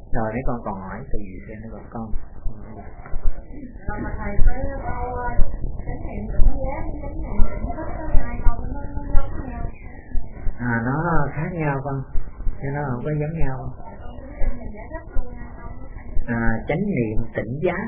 Rồi mấy con còn hỏi từ gì nữa rồi con? Rồi mà thầy tới câu chánh niệm tỉnh giác, chánh niệm tỉnh thức có hai câu nó giống nhau. Nó khác nhau con, chứ nó không có giống nhau. Chánh niệm tỉnh giác,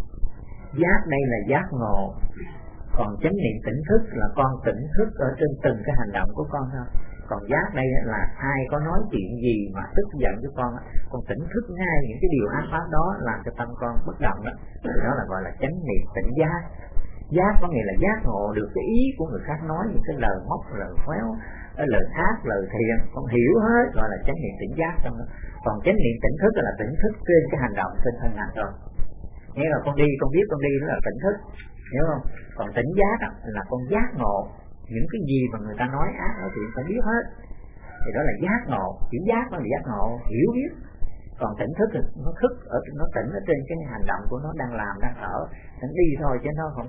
giác đây là giác ngộ, còn chánh niệm tỉnh thức là con tỉnh thức ở trên từng cái hành động của con thôi. Còn giác đây là ai có nói chuyện gì mà tức giận với con tỉnh thức ngay những cái điều ác pháp đó làm cho tâm con bất động đó, đó là gọi là chánh niệm tỉnh giác. Giác có nghĩa là giác ngộ được cái ý của người khác nói, những cái lời móc, lời khéo, lời ác, lời thiện, con hiểu hết, gọi là chánh niệm tỉnh giác trong đó. Còn chánh niệm tỉnh thức là tỉnh thức trên cái hành động, trên thân hành rồi. Nghĩa là con đi, con biết con đi đó là tỉnh thức, hiểu không? Còn tỉnh giác là con giác ngộ những cái gì mà người ta nói ác nói thiện phải biết hết, thì đó là giác ngộ. Chữ giác nó là giác ngộ, hiểu biết. Còn tỉnh thức thì nó thức ở, nó tỉnh ở trên cái hành động của nó đang làm, đang thở, nó đi thôi, chứ nó không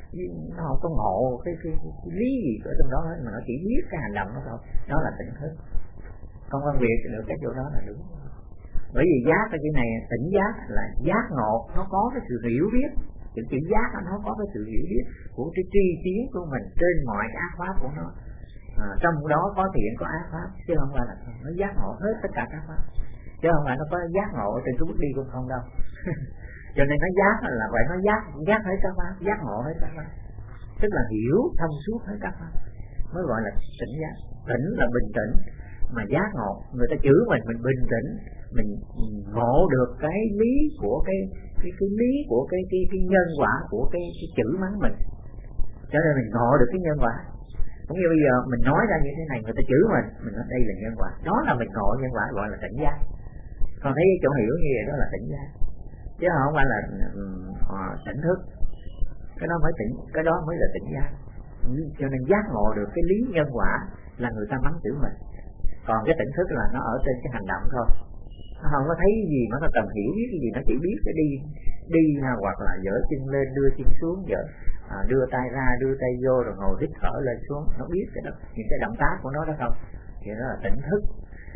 có ngộ cái lý gì ở trong đó hết, mà nó chỉ biết cái hành động đó thôi. Đó là tỉnh thức. Con phân biệt được cái chỗ đó là đúng. Bởi vì giác cái chữ này, tỉnh giác là giác ngộ, nó có cái sự hiểu biết. Chữ giác nó có cái sự hiểu biết của cái tri kiến của mình trên mọi ác pháp của nó. Trong đó có thiện có ác pháp, chứ không phải là nó giác ngộ hết tất cả các pháp, chứ không phải nó có giác ngộ trên cái bước đi của không đâu. Cho nên nó giác là vậy, nó giác hết các pháp, giác ngộ hết các pháp, tức là hiểu thông suốt hết các pháp, mới gọi là tỉnh giác. Tỉnh là bình tĩnh, mà giác ngộ người ta chửi mình bình tĩnh, mình ngộ được cái lý của cái lý của cái nhân quả của cái chửi mắng mình, cho nên mình ngộ được cái nhân quả. Cũng như bây giờ mình nói ra như thế này, người ta chửi mình nói đây là nhân quả, đó là mình ngộ nhân quả, gọi là tỉnh giác. Còn thấy cái chỗ hiểu như vậy đó là tỉnh giác, chứ không phải là tỉnh thức. Cái đó mới tỉnh, cái đó mới là tỉnh giác. Cho nên giác ngộ được cái lý nhân quả là người ta mắng chửi mình. Còn cái tỉnh thức là nó ở trên cái hành động thôi, nó không có thấy gì mà nó cần hiểu biết cái gì, nó chỉ biết cái đi hoặc là dở chân lên đưa chân xuống, đưa tay ra đưa tay vô rồi ngồi hít thở lên xuống, nó biết cái đó, những cái động tác của nó đó không, thì đó là tỉnh thức.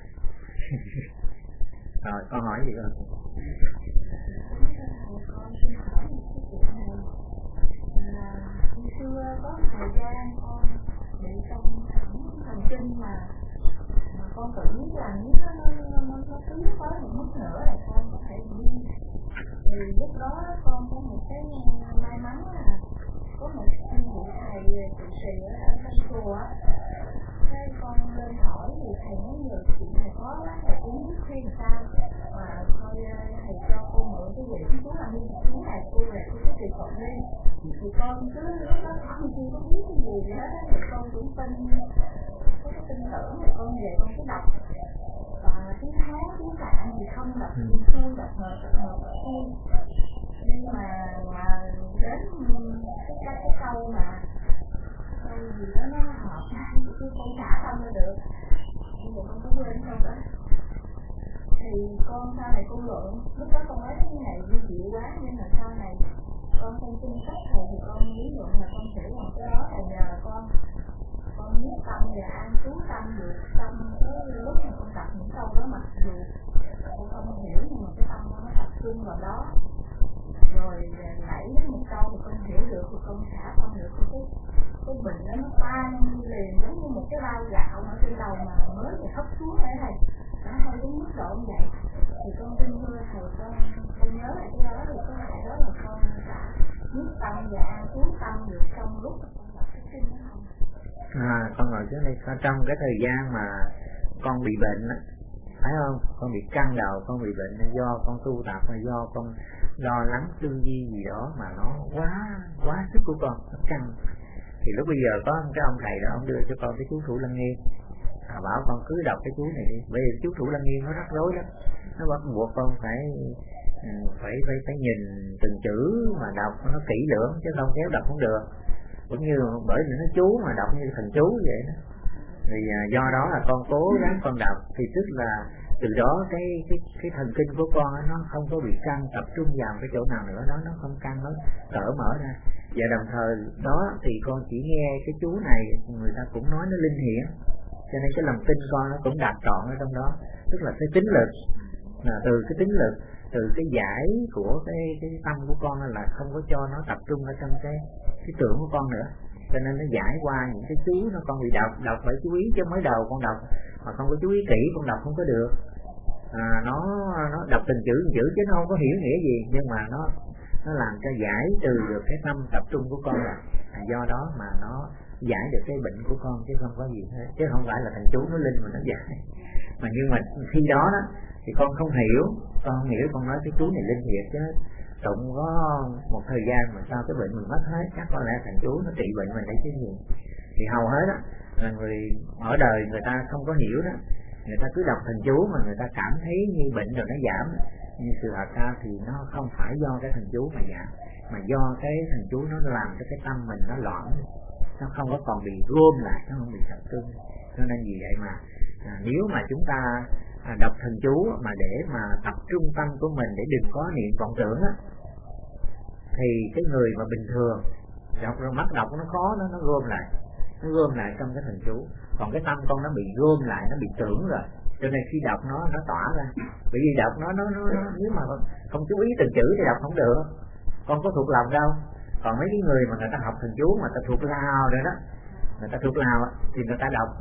Rồi con hỏi gì không? Xưa có thời gian con bị trong thần kinh mà con tự biết là nó cứ tới một mức nữa là con có thể đi. Thì lúc đó con có một cái may mắn là có một anh vị thầy trụ trì ở trong chùa á, thế con lên hỏi thì thầy nói nhiều chuyện thầy có lắm, thầy cũng biết khuyên sao mà thôi thầy cho cô mượn cái quyển chú là như chú này cô là cô có truyền cộng lên, thì con cứ lúc đó con chưa có biết cái gì hết á, thì con cũng tin, có cái tin tưởng thì con về con cứ đọc, và tiếng Hán tiếng Phạn thì không đọc xuôi, đọc ngược xuôi, nhưng mà đến cái câu mà câu gì đó nó hợp thì con trả tâm ra được, nhưng mà con có quên câu đó. Thì con sau này con luận, lúc đó con nói cái này như dịu quá, nhưng mà sau này con không tin cách thầy thì con lý luận là con hiểu rằng cái đó là nhờ con nhất tâm và an trú tâm được trong cái lúc mà con đọc những câu đó, mặc dù con không hiểu nhưng mà cái tâm nó tập trung vào đó, rồi nãy đến một câu thì con hiểu được thì con xả con được, thì cái bình đó nó tan liền giống như một cái bao gạo ở trên đầu mà mới vừa thấp xuống đấy thầy, nó hay đến mức độ như vậy. Thì con tin thưa thầy, con nhớ lại cái đó, thì cái lại đó là con đã nhất tâm và an trú tâm được trong lúc mà con đọc cái kinh đó không? Con ngồi trước đây, trong cái thời gian mà con bị bệnh á, phải không? Con bị căng đầu, con bị bệnh do con tu tập hay do con lo lắng tư duy gì đó mà nó quá sức của con, nó căng. Thì lúc bây giờ có cái ông thầy đó, ông đưa cho con cái chú Thủ Lăng Nghiêm, bảo con cứ đọc cái chú này đi. Bởi vì chú Thủ Lăng Nghiêm nó rắc rối lắm, nó bắt buộc con phải nhìn từng chữ mà đọc nó kỹ lưỡng, chứ không kéo đọc không được. Cũng như bởi vì nó chú mà đọc như thần chú vậy đó. Thì do đó là con cố gắng con đọc, thì tức là từ đó cái thần kinh của con nó không có bị căng, tập trung vào cái chỗ nào nữa đó, nó không căng, nó cởi mở ra. Và đồng thời đó thì con chỉ nghe cái chú này người ta cũng nói nó linh hiển, cho nên cái lòng tin con nó cũng đạt trọn ở trong đó, tức là cái tính lực. từ cái tính lực, từ cái giải của cái tâm của con là không có cho nó tập trung ở trong cái tưởng của con nữa, cho nên nó giải qua những cái chú nó con bị đọc phải chú ý, chứ mới đầu con đọc mà không có chú ý kỹ con đọc không có được. Nó đọc từng chữ chứ nó không có hiểu nghĩa gì, nhưng mà nó làm cho giải trừ được cái tâm tập trung của con là do đó mà nó giải được cái bệnh của con, chứ không có gì hết, chứ không phải là thằng chú nó linh mà nó giải. Mà nhưng mà khi đó thì con không hiểu, con nói cái chú này linh thiệt chứ Tụng có một thời gian mà sao cái bệnh mình mất hết, chắc có lẽ thằng chú nó trị bệnh mình đấy chứ gì. Thì hầu hết là người ở đời người ta không có hiểu đó, người ta cứ đọc thần chú mà người ta cảm thấy như bệnh rồi nó giảm, nhưng sự thật ra thì nó không phải do cái thần chú mà giảm, mà do cái thần chú nó làm cho cái tâm mình nó loạn, nó không có còn bị gom lại, nó không bị tập trung. Cho nên vì vậy mà nếu mà chúng ta đọc thần chú mà để mà tập trung tâm của mình để đừng có niệm vọng tưởng thì cái người mà bình thường đọc rồi mắt đọc nó khó, nó gom lại trong cái thần chú. Còn cái tâm con nó bị gom lại, nó bị tưởng rồi, cho nên khi đọc nó tỏa ra. Bởi vì đọc nó nếu mà không chú ý từng chữ thì đọc không được, con có thuộc lòng đâu. Còn mấy cái người mà người ta học thần chú mà ta thuộc lào rồi đó, người ta thuộc lào thì người ta đọc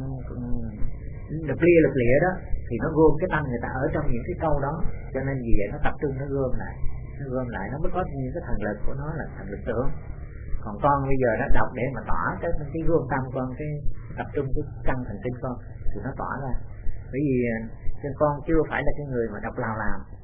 lục lịa đó, thì nó gom cái tâm người ta ở trong những cái câu đó, cho nên vì vậy nó tập trung, nó gom lại nó mới có những cái thần lực của nó là thần lực tưởng. Còn con bây giờ nó đọc để mà tỏa cái gom tâm con, cái tập trung cái căn thần kinh con thì nó tỏa ra. Bởi vì con chưa phải là cái người mà đọc lào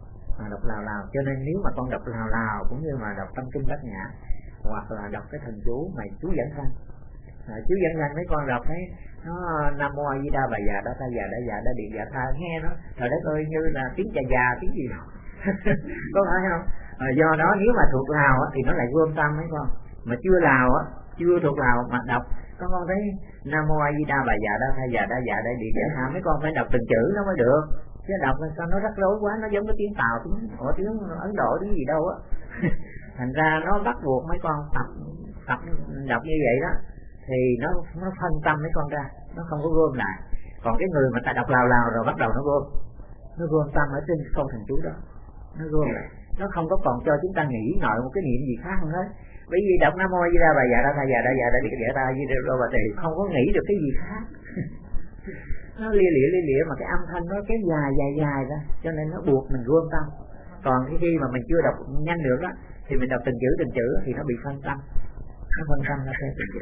cho nên nếu mà con đọc lào cũng như mà đọc tâm kinh bát nhã hoặc là đọc cái thần chú mà chú dẫn danh, chú dẫn danh mấy con đọc thấy nó Nam Mô A Di Đà Bà Già Đa Ta Già Đa Già Đa Điện Già Tha, nghe nó trời đất ơi như là tiếng già tiếng gì đâu có phải không? Do đó nếu mà thuộc lào thì nó lại gom tâm mấy con, mà chưa lào chưa thuộc lào mà đọc con thấy Nam Mô A Di Đà Bà Già Đa Ta Già Đa Già Đa Điện Già Tha, mấy con phải đọc từng chữ nó mới được, chứ đọc sao nó rắc rối quá, nó giống cái tiếng Tàu, tiếng Ấn Độ, tiếng gì đâu thành ra nó bắt buộc mấy con tập đọc như vậy đó thì nó phân tâm mấy con ra, nó không có gom lại. Còn cái người mà ta đọc lào rồi bắt đầu nó gom tâm ở trên câu thần chú đó, nó gom lại, nó không có còn cho chúng ta nghĩ ngợi một cái niệm gì khác hết. Bởi vì đọc Nam Mô A Di Đà Bà Già Đa Ta Già Đa Già Đa Điện Già Tha Di Đà Bà thì không có nghĩ được cái gì khác nó lia mà cái âm thanh nó kéo dài ra, cho nên nó buộc mình gom tâm. Còn khi mà mình chưa đọc nhanh được thì mình đọc từng chữ thì nó bị phân tâm, nó theo từng chữ.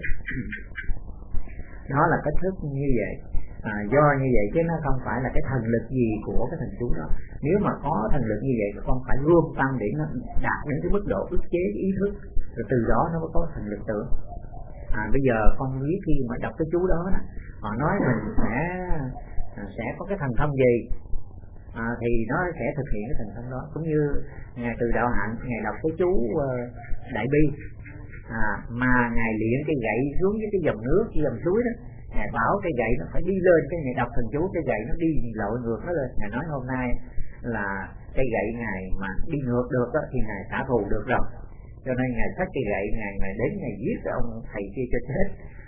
Đó là cách thức như vậy. Do như vậy chứ nó không phải là cái thần lực gì của cái thần chú đó. Nếu mà có thần lực như vậy thì con phải gom tâm để nó đạt đến cái mức độ ức chế cái ý thức, rồi từ đó nó mới có thần lực tưởng. Bây giờ con biết khi mà đọc cái chú đó họ nói mình sẽ có cái thần thông gì thì nó sẽ thực hiện cái thần thông đó. Cũng như ngài Từ Đạo Hạnh, ngài đọc cái chú Đại Bi mà ngài luyện cái gậy xuống với cái dòng nước, cái dòng suối đó, ngài bảo cái gậy nó phải đi lên, cái ngài đọc thần chú cái gậy nó đi lội ngược nó lên. Ngài nói hôm nay là cái gậy ngài mà đi ngược được đó, thì ngài trả thù được rồi, cho nên ngài xách cái gậy ngài đến ngài giết cái ông thầy kia cho chết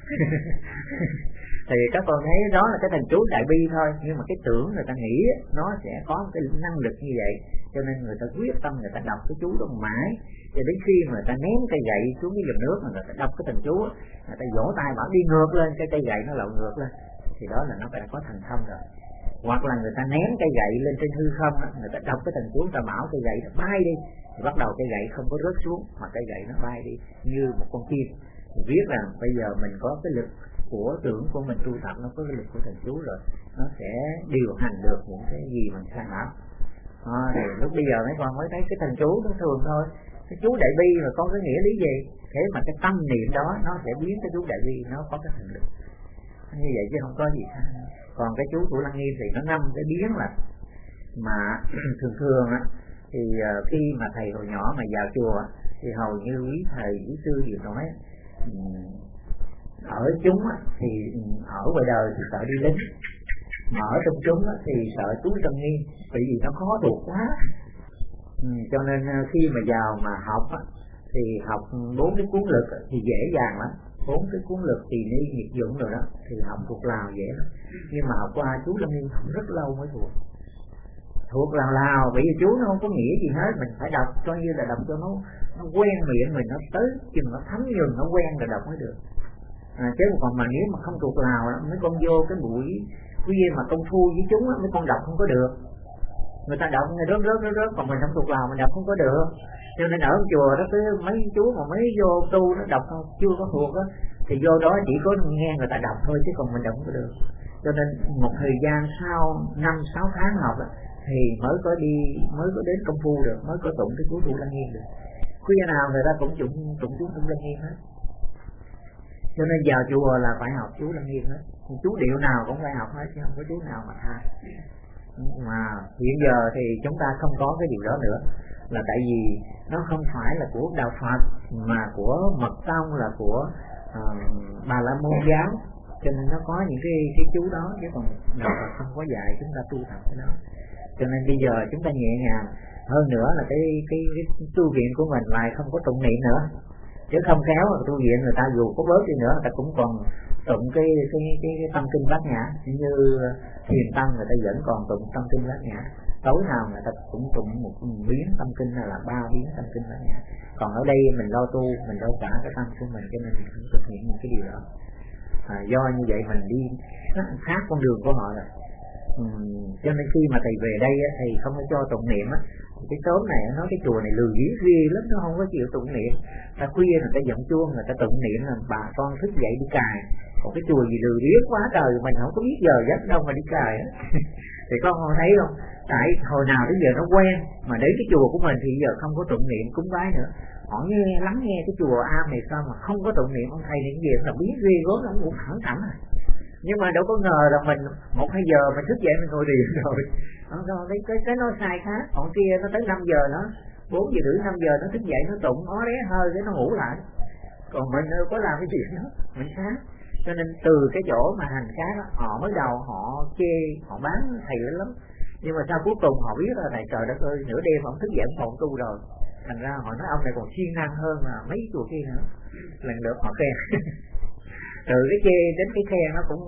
thì các con thấy đó là cái thần chú Đại Bi thôi, nhưng mà cái tưởng người ta nghĩ nó sẽ có cái năng lực như vậy, cho nên người ta quyết tâm người ta đọc cái chú đó mãi, cho đến khi mà người ta ném cây gậy xuống cái dòng nước mà người ta đọc cái thần chú, người ta vỗ tay bảo đi ngược lên, cái cây gậy nó lộn ngược lên, thì đó là nó phải có thần thông rồi. Hoặc là người ta ném cây gậy lên trên hư không, người ta đọc cái thần chú, người ta bảo cây gậy nó bay đi, thì bắt đầu cây gậy không có rớt xuống mà cây gậy nó bay đi như một con chim. Thì biết rằng bây giờ mình có cái lực của tưởng của mình tu tập, nó có cái lực của thần chú rồi, nó sẽ điều hành được những cái gì mình sai bảo. Thì lúc bây giờ mấy con mới thấy cái thần chú nó thường thôi, cái chú Đại Bi mà con có nghĩa lý gì? Thế mà cái tâm niệm đó nó sẽ biến cái chú Đại Bi nó có cái thần lực như vậy chứ không có gì khác. Còn cái chú của Lăng Nghiêm thì nó ngâm cái biến là mà thường thì khi mà thầy hồi nhỏ mà vào chùa thì hầu như quý thầy quý sư đều nói ở chúng thì ở ngoài đời thì sợ đi lính, mà ở trong chúng thì sợ chú Lăng Nghiêm, bởi vì nó khó thuộc quá. Cho nên khi mà vào mà học thì học 4 cái cuốn lực thì dễ dàng lắm, 4 cái cuốn lực Tỳ Ni Nhiệt Dụng rồi đó thì học thuộc lào dễ lắm. Nhưng mà học qua chú Lăng Nghiêm học rất lâu mới thuộc, thuộc lào, bởi vì chú nó không có nghĩa gì hết, mình phải đọc coi như là đọc cho nó quen miệng mình, nó tới chừng nó thấm nhường, nó quen rồi đọc mới được. Chứ còn mà nếu mà không thuộc lào mấy con vô cái buổi khuya mà công phu với chúng mấy con đọc không có được. Người ta đọc nghe rớt, còn mình không thuộc lào mình đọc không có được. Cho nên ở chùa đó cứ mấy chú mà mấy vô tu nó đọc không chưa có thuộc á, thì vô đó chỉ có nghe người ta đọc thôi chứ còn mình đọc không có được. Cho nên một thời gian sau 5-6 tháng học á, thì mới có đến công phu được, mới có tụng cái chú Tu Lăng Nghiêm được. Khuya nào người ta cũng tụng chú Tu Lăng Nghiêm hết. Cho nên vào chùa là phải học chú Lăng Nghiêm hết, chú điệu nào cũng phải học hết chứ không có chú nào mà tha. Mà hiện giờ thì chúng ta không có cái điều đó nữa, là tại vì nó không phải là của đạo Phật mà của mật tông, là của Bà La Môn giáo, cho nên nó có những cái chú đó, chứ còn đạo Phật không có dạy chúng ta tu tập cái đó. Cho nên bây giờ chúng ta nhẹ nhàng hơn nữa là cái tu viện của mình lại không có tụng niệm nữa, chứ không khéo tu viện người ta dù có bớt đi nữa người ta cũng còn tụng cái tâm kinh Bát Nhã, như thiền tăng người ta vẫn còn tụng tâm kinh Bát Nhã, tối nào người ta cũng tụng một biến tâm kinh hay là 3 biến tâm kinh Bát Nhã. Còn ở đây mình lo tu, mình đâu cả cái tâm của mình, cho nên mình không thực hiện những cái điều đó. Do như vậy mình đi khác con đường của họ rồi. Cho nên khi mà thầy về đây thầy không có cho tụng niệm á, cái sớm này nói cái chùa này lười biếng ghê lắm, nó không có chịu tụng niệm. Ta khuya người ta giận chuông, người ta tụng niệm là bà con thức dậy đi cài. Còn cái chùa gì lười biếng quá trời, mình không có biết giờ giấc đâu mà đi cài á. Thì con không thấy không? Tại hồi nào đến giờ nó quen, mà đến cái chùa của mình thì giờ không có tụng niệm cúng bái nữa. Họ lắng nghe cái chùa am này sao mà không có tụng niệm, ông thầy này gì là biết ghê gớm lắm, cũng thẳng thẳng à. Nhưng mà đâu có ngờ là mình 1-2 giờ mình thức dậy mình ngồi thiền rồi. Cái nó sai khác, còn kia nó tới 5 giờ nó 4 giờ rưỡi 5 giờ nó thức dậy nó tụng ó ré hơi cái nó ngủ lại. Còn mình đâu có làm cái chuyện đó, mình khác. Cho nên từ cái chỗ mà hành khác đó, họ mới đầu họ chê, họ bán thầy lắm. Nhưng mà sau cuối cùng họ biết là này trời đất ơi, nửa đêm ông thức dậy ông còn tu rồi. Thành ra họ nói ông này còn siêng năng hơn là mấy chùa kia nữa. Lần lượt họ khen. Từ cái chê đến cái khen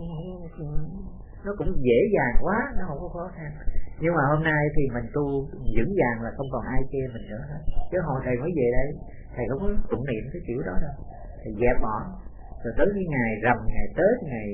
nó cũng dễ dàng quá, nó không có khó khăn. Nhưng mà hôm nay thì mình tu vững vàng là không còn ai chê mình nữa hết. Chứ hồi thầy mới về đây thầy không có tụng niệm cái kiểu đó đâu, thầy dẹp bỏ. Rồi tới cái ngày rằm, ngày Tết, ngày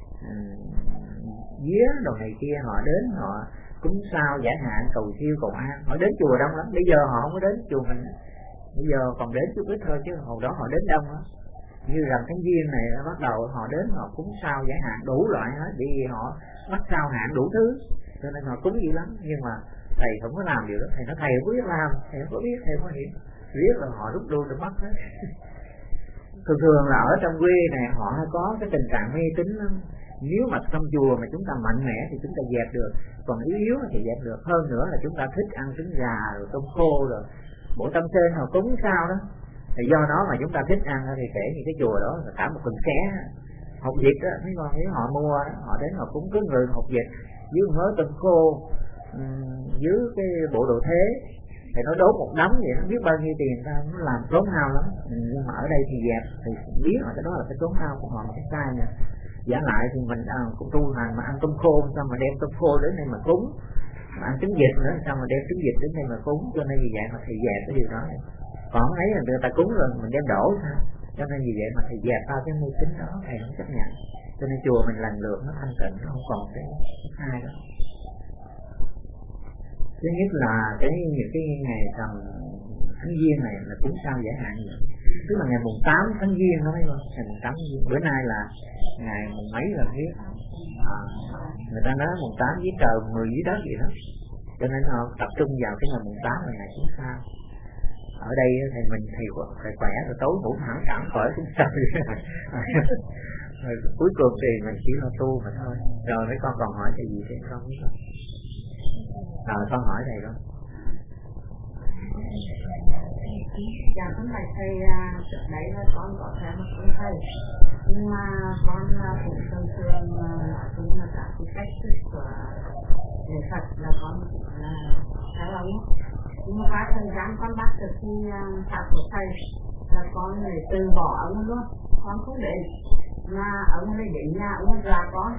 vía đồ này kia họ đến họ cúng sao giải hạn cầu siêu cầu an, họ đến chùa đông lắm. Bây giờ họ không có đến chùa mình, bây giờ còn đến chút ít thôi, chứ hồi đó họ đến đông lắm. Như rằm tháng Giêng này bắt đầu họ đến họ cúng sao giải hạn đủ loại hết, vì họ bắt sao hạn đủ thứ, cho nên họ cúng dữ lắm. Nhưng mà thầy không có làm điều đó, thầy nói thầy không biết làm, thầy không có biết, thầy không có hiểu, biết là họ rút đuôi được mất hết. Thường là ở trong quê này họ có cái tình trạng mê tín lắm. Nếu mà trong chùa mà chúng ta mạnh mẽ thì chúng ta dẹp được, còn yếu thì dẹp được. Hơn nữa là chúng ta thích ăn trứng gà rồi tôm khô rồi bộ tâm sen họ cúng sao đó, thì do đó mà chúng ta thích ăn thì kể như cái chùa đó là cả một phần xé hột vịt đó, mấy con thấy họ mua đó, họ đến họ cúng cứ người hột vịt dưới mớ tôm khô, dưới cái bộ đồ thế, thì nó đốt một đống vậy, nó biết bao nhiêu tiền ra, nó làm tốn hao lắm. Nhưng mà ở đây thì dẹp, thì biết là cái đó là cái tốn hao của họ, mà cái sai nè. Giả lại thì mình cũng tu hành mà ăn tôm khô, sao mà đem tôm khô đến đây mà cúng, mà ăn trứng vịt nữa, sao mà đem trứng vịt đến đây mà cúng. Cho nên vì vậy mà thầy dẹp cái điều đó. Còn ấy là người ta cúng rồi mình đem đổ sao. Cho nên vì vậy mà thầy dẹp tao cái mê tín đó, thầy không chấp nhận. Cho nên chùa mình lần lượt nó thanh tịnh, nó không còn cái sai đó. Thứ nhất là những cái ngày rằm tháng Giêng này là cúng sao giải hạn vậy. Tức là ngày mùng 8 tháng Giêng đó, thấy không? Ngày mùng 8 tháng Giêng. Bữa nay là ngày mùng mấy rồi biết. Người ta nói mùng 8 dưới trời, 10 dưới đất vậy đó. Cho nên họ tập trung vào cái ngày mùng 8 là ngày cúng sao. Ở đây thì mình thì khỏe rồi tối ngủ thẳng thẳng khỏi cúng sao. Rồi cuối cùng thì mình chỉ lo tu mà thôi. Rồi mấy con còn hỏi cái gì thì con biết không? Con hỏi thầy đó. Dạ con thầy trước đấy là con có thể mà cũng thầy, nhưng mà con cũng thường thường cũng là cả cái cách thức của nghệ Phật là con cũng là theo ông. Nhưng mà qua thời gian con bắt được khi pháp của thầy là con để từ bỏ ông luôn, con không để mà ông này đến nhà ông dọa con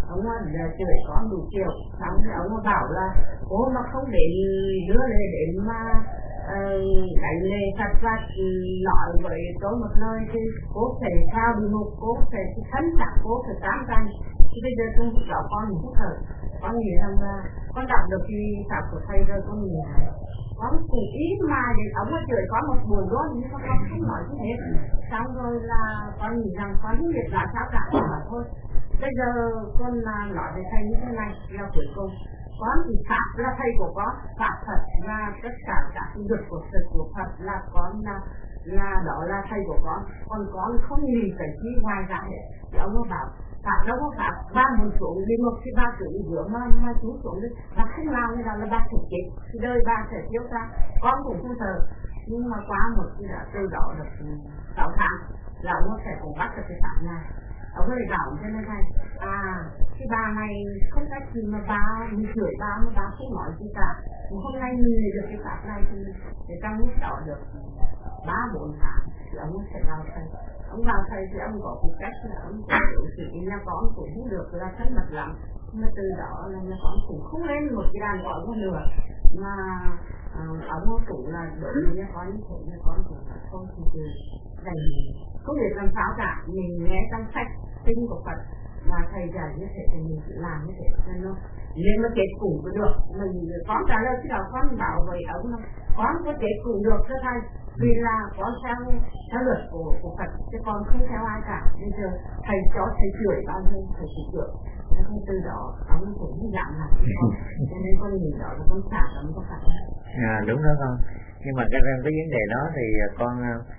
ông chửi con đủ kiểu, xong ông bảo là cô mà không để đưa lên đến mà đánh lệ phạt phạt nói với tôi một lời thì cô phải sao đi một, cô phải khấn chặt, cô phải tám danh. Thì bây giờ tôi bảo con mình thích thở, con nghĩ rằng là con đọc được cái pháp của thầy rồi con nghĩ là con cũng ý mà thì ông ấy chửi con một buổi luôn nhưng mà con không nói gì hết. Xong rồi là con nghĩ rằng con không biết là sao cả mà thôi. Bây giờ con nói với thầy như thế này là cuối cùng con thì Pháp là thầy của con, Pháp Phật và tất cả các việc của Phật của Phật là con là đó là thầy của con, còn con không nghĩ phải chi ngoài ra hết. Thì ông ấy bảo Pháp đâu có Pháp, ba muốn xuống đi một khi ba xuống giữa mà chú xuống đi, ba không làm như đó là ba sẽ chết, thì đời ba sẽ thiếu ra. Con cũng không thờ, nhưng mà qua một khi đã từ đó được 6 tháng là ông ấy sẽ cũng bắt được cái Pháp này. Ông ấy bảo cho nên thầy, cái bà này không cách gì mà bà mình chửi bà mà bà không nói gì cả. Hôm nay mình được cái Pháp này thì để trong lúc đó được 3-4 tháng thì ông ấy sẽ vào thầy. Ông vào thầy thì ông có một cách là ông có điều chỉ nhà con cũng không được là thân mật lắm. Nhưng mà từ đó là nhà con cũng không lên một cái đàn gọi con nữa. Mà ông ấy cũng là đối với nhà con như thế, nhà con cũng là thôi thì dành không biết làm sao cả. Mình nghe trong sách kinh của Phật mà thầy dạy như thế thì mình chỉ làm như thế nên nó nên nó kết cùng có được. Mình con trả lời khi đó con bảo với ông là con có kết cùng được cho thầy, vì là con theo luật của Phật chứ con không theo ai cả. Bây giờ thầy cho thầy chửi bao nhiêu thầy chỉ chửi, nên từ đó ông cũng giảm lại con, cho nên con nhìn đó là con xả lắm có Phật. Đúng đó con. Nhưng mà cái vấn đề đó thì con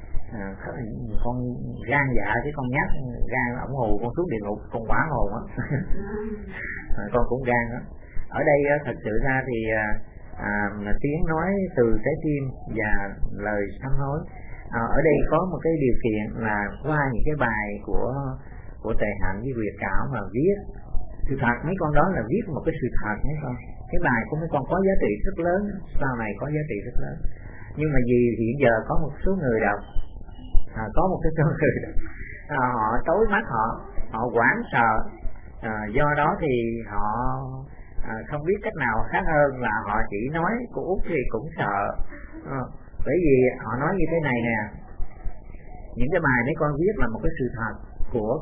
gan dạ chứ con nhát gan ổng hù con xuống địa ngục, con quả hồn á. Con cũng gan đó. Ở đây thật sự ra thì tiếng nói từ trái tim và lời sám hối. Ở đây có một cái điều kiện là qua những cái bài của Tề Hạnh với Việt Cảo mà viết sự thật, mấy con đó là viết một cái sự thật mấy con. Cái bài của mấy con có giá trị rất lớn, sau này có giá trị rất lớn. Nhưng mà vì hiện giờ có một số người đọc, có một cái số người đọc, họ tối mắt, họ hoảng sợ, do đó thì họ không biết cách nào khác hơn là họ chỉ nói cô Út thì cũng sợ. Bởi vì họ nói như thế này nè, những cái bài mấy con viết là một cái sự thật của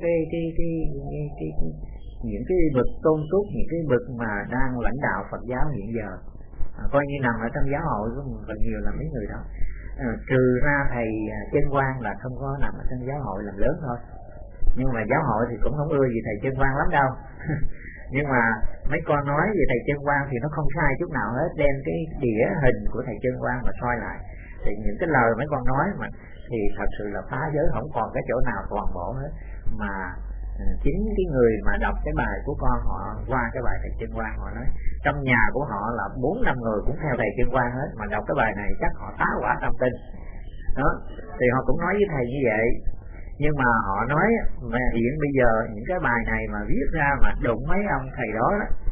những cái bậc tôn túc, những cái bậc mà đang lãnh đạo Phật giáo hiện giờ, coi như nằm ở trong giáo hội của mình nhiều là mấy người đó. Trừ ra thầy Chân Quang là không có nằm ở trong giáo hội làm lớn thôi, nhưng mà giáo hội thì cũng không ưa gì thầy Chân Quang lắm đâu. Nhưng mà mấy con nói về thầy Chân Quang thì nó không sai chút nào hết, đem cái đĩa hình của thầy Chân Quang mà soi lại thì những cái lời mấy con nói mà thì thật sự là phá giới, không còn cái chỗ nào toàn bộ hết. Mà chính cái người mà đọc cái bài của con, họ qua cái bài thầy Chân Quang, họ nói trong nhà của họ là 4-5 người cũng theo thầy Chân Quang hết, mà đọc cái bài này chắc họ tá quả tâm tin đó. Thì họ cũng nói với thầy như vậy. Nhưng mà họ nói mà hiện bây giờ những cái bài này mà viết ra mà đụng mấy ông thầy đó,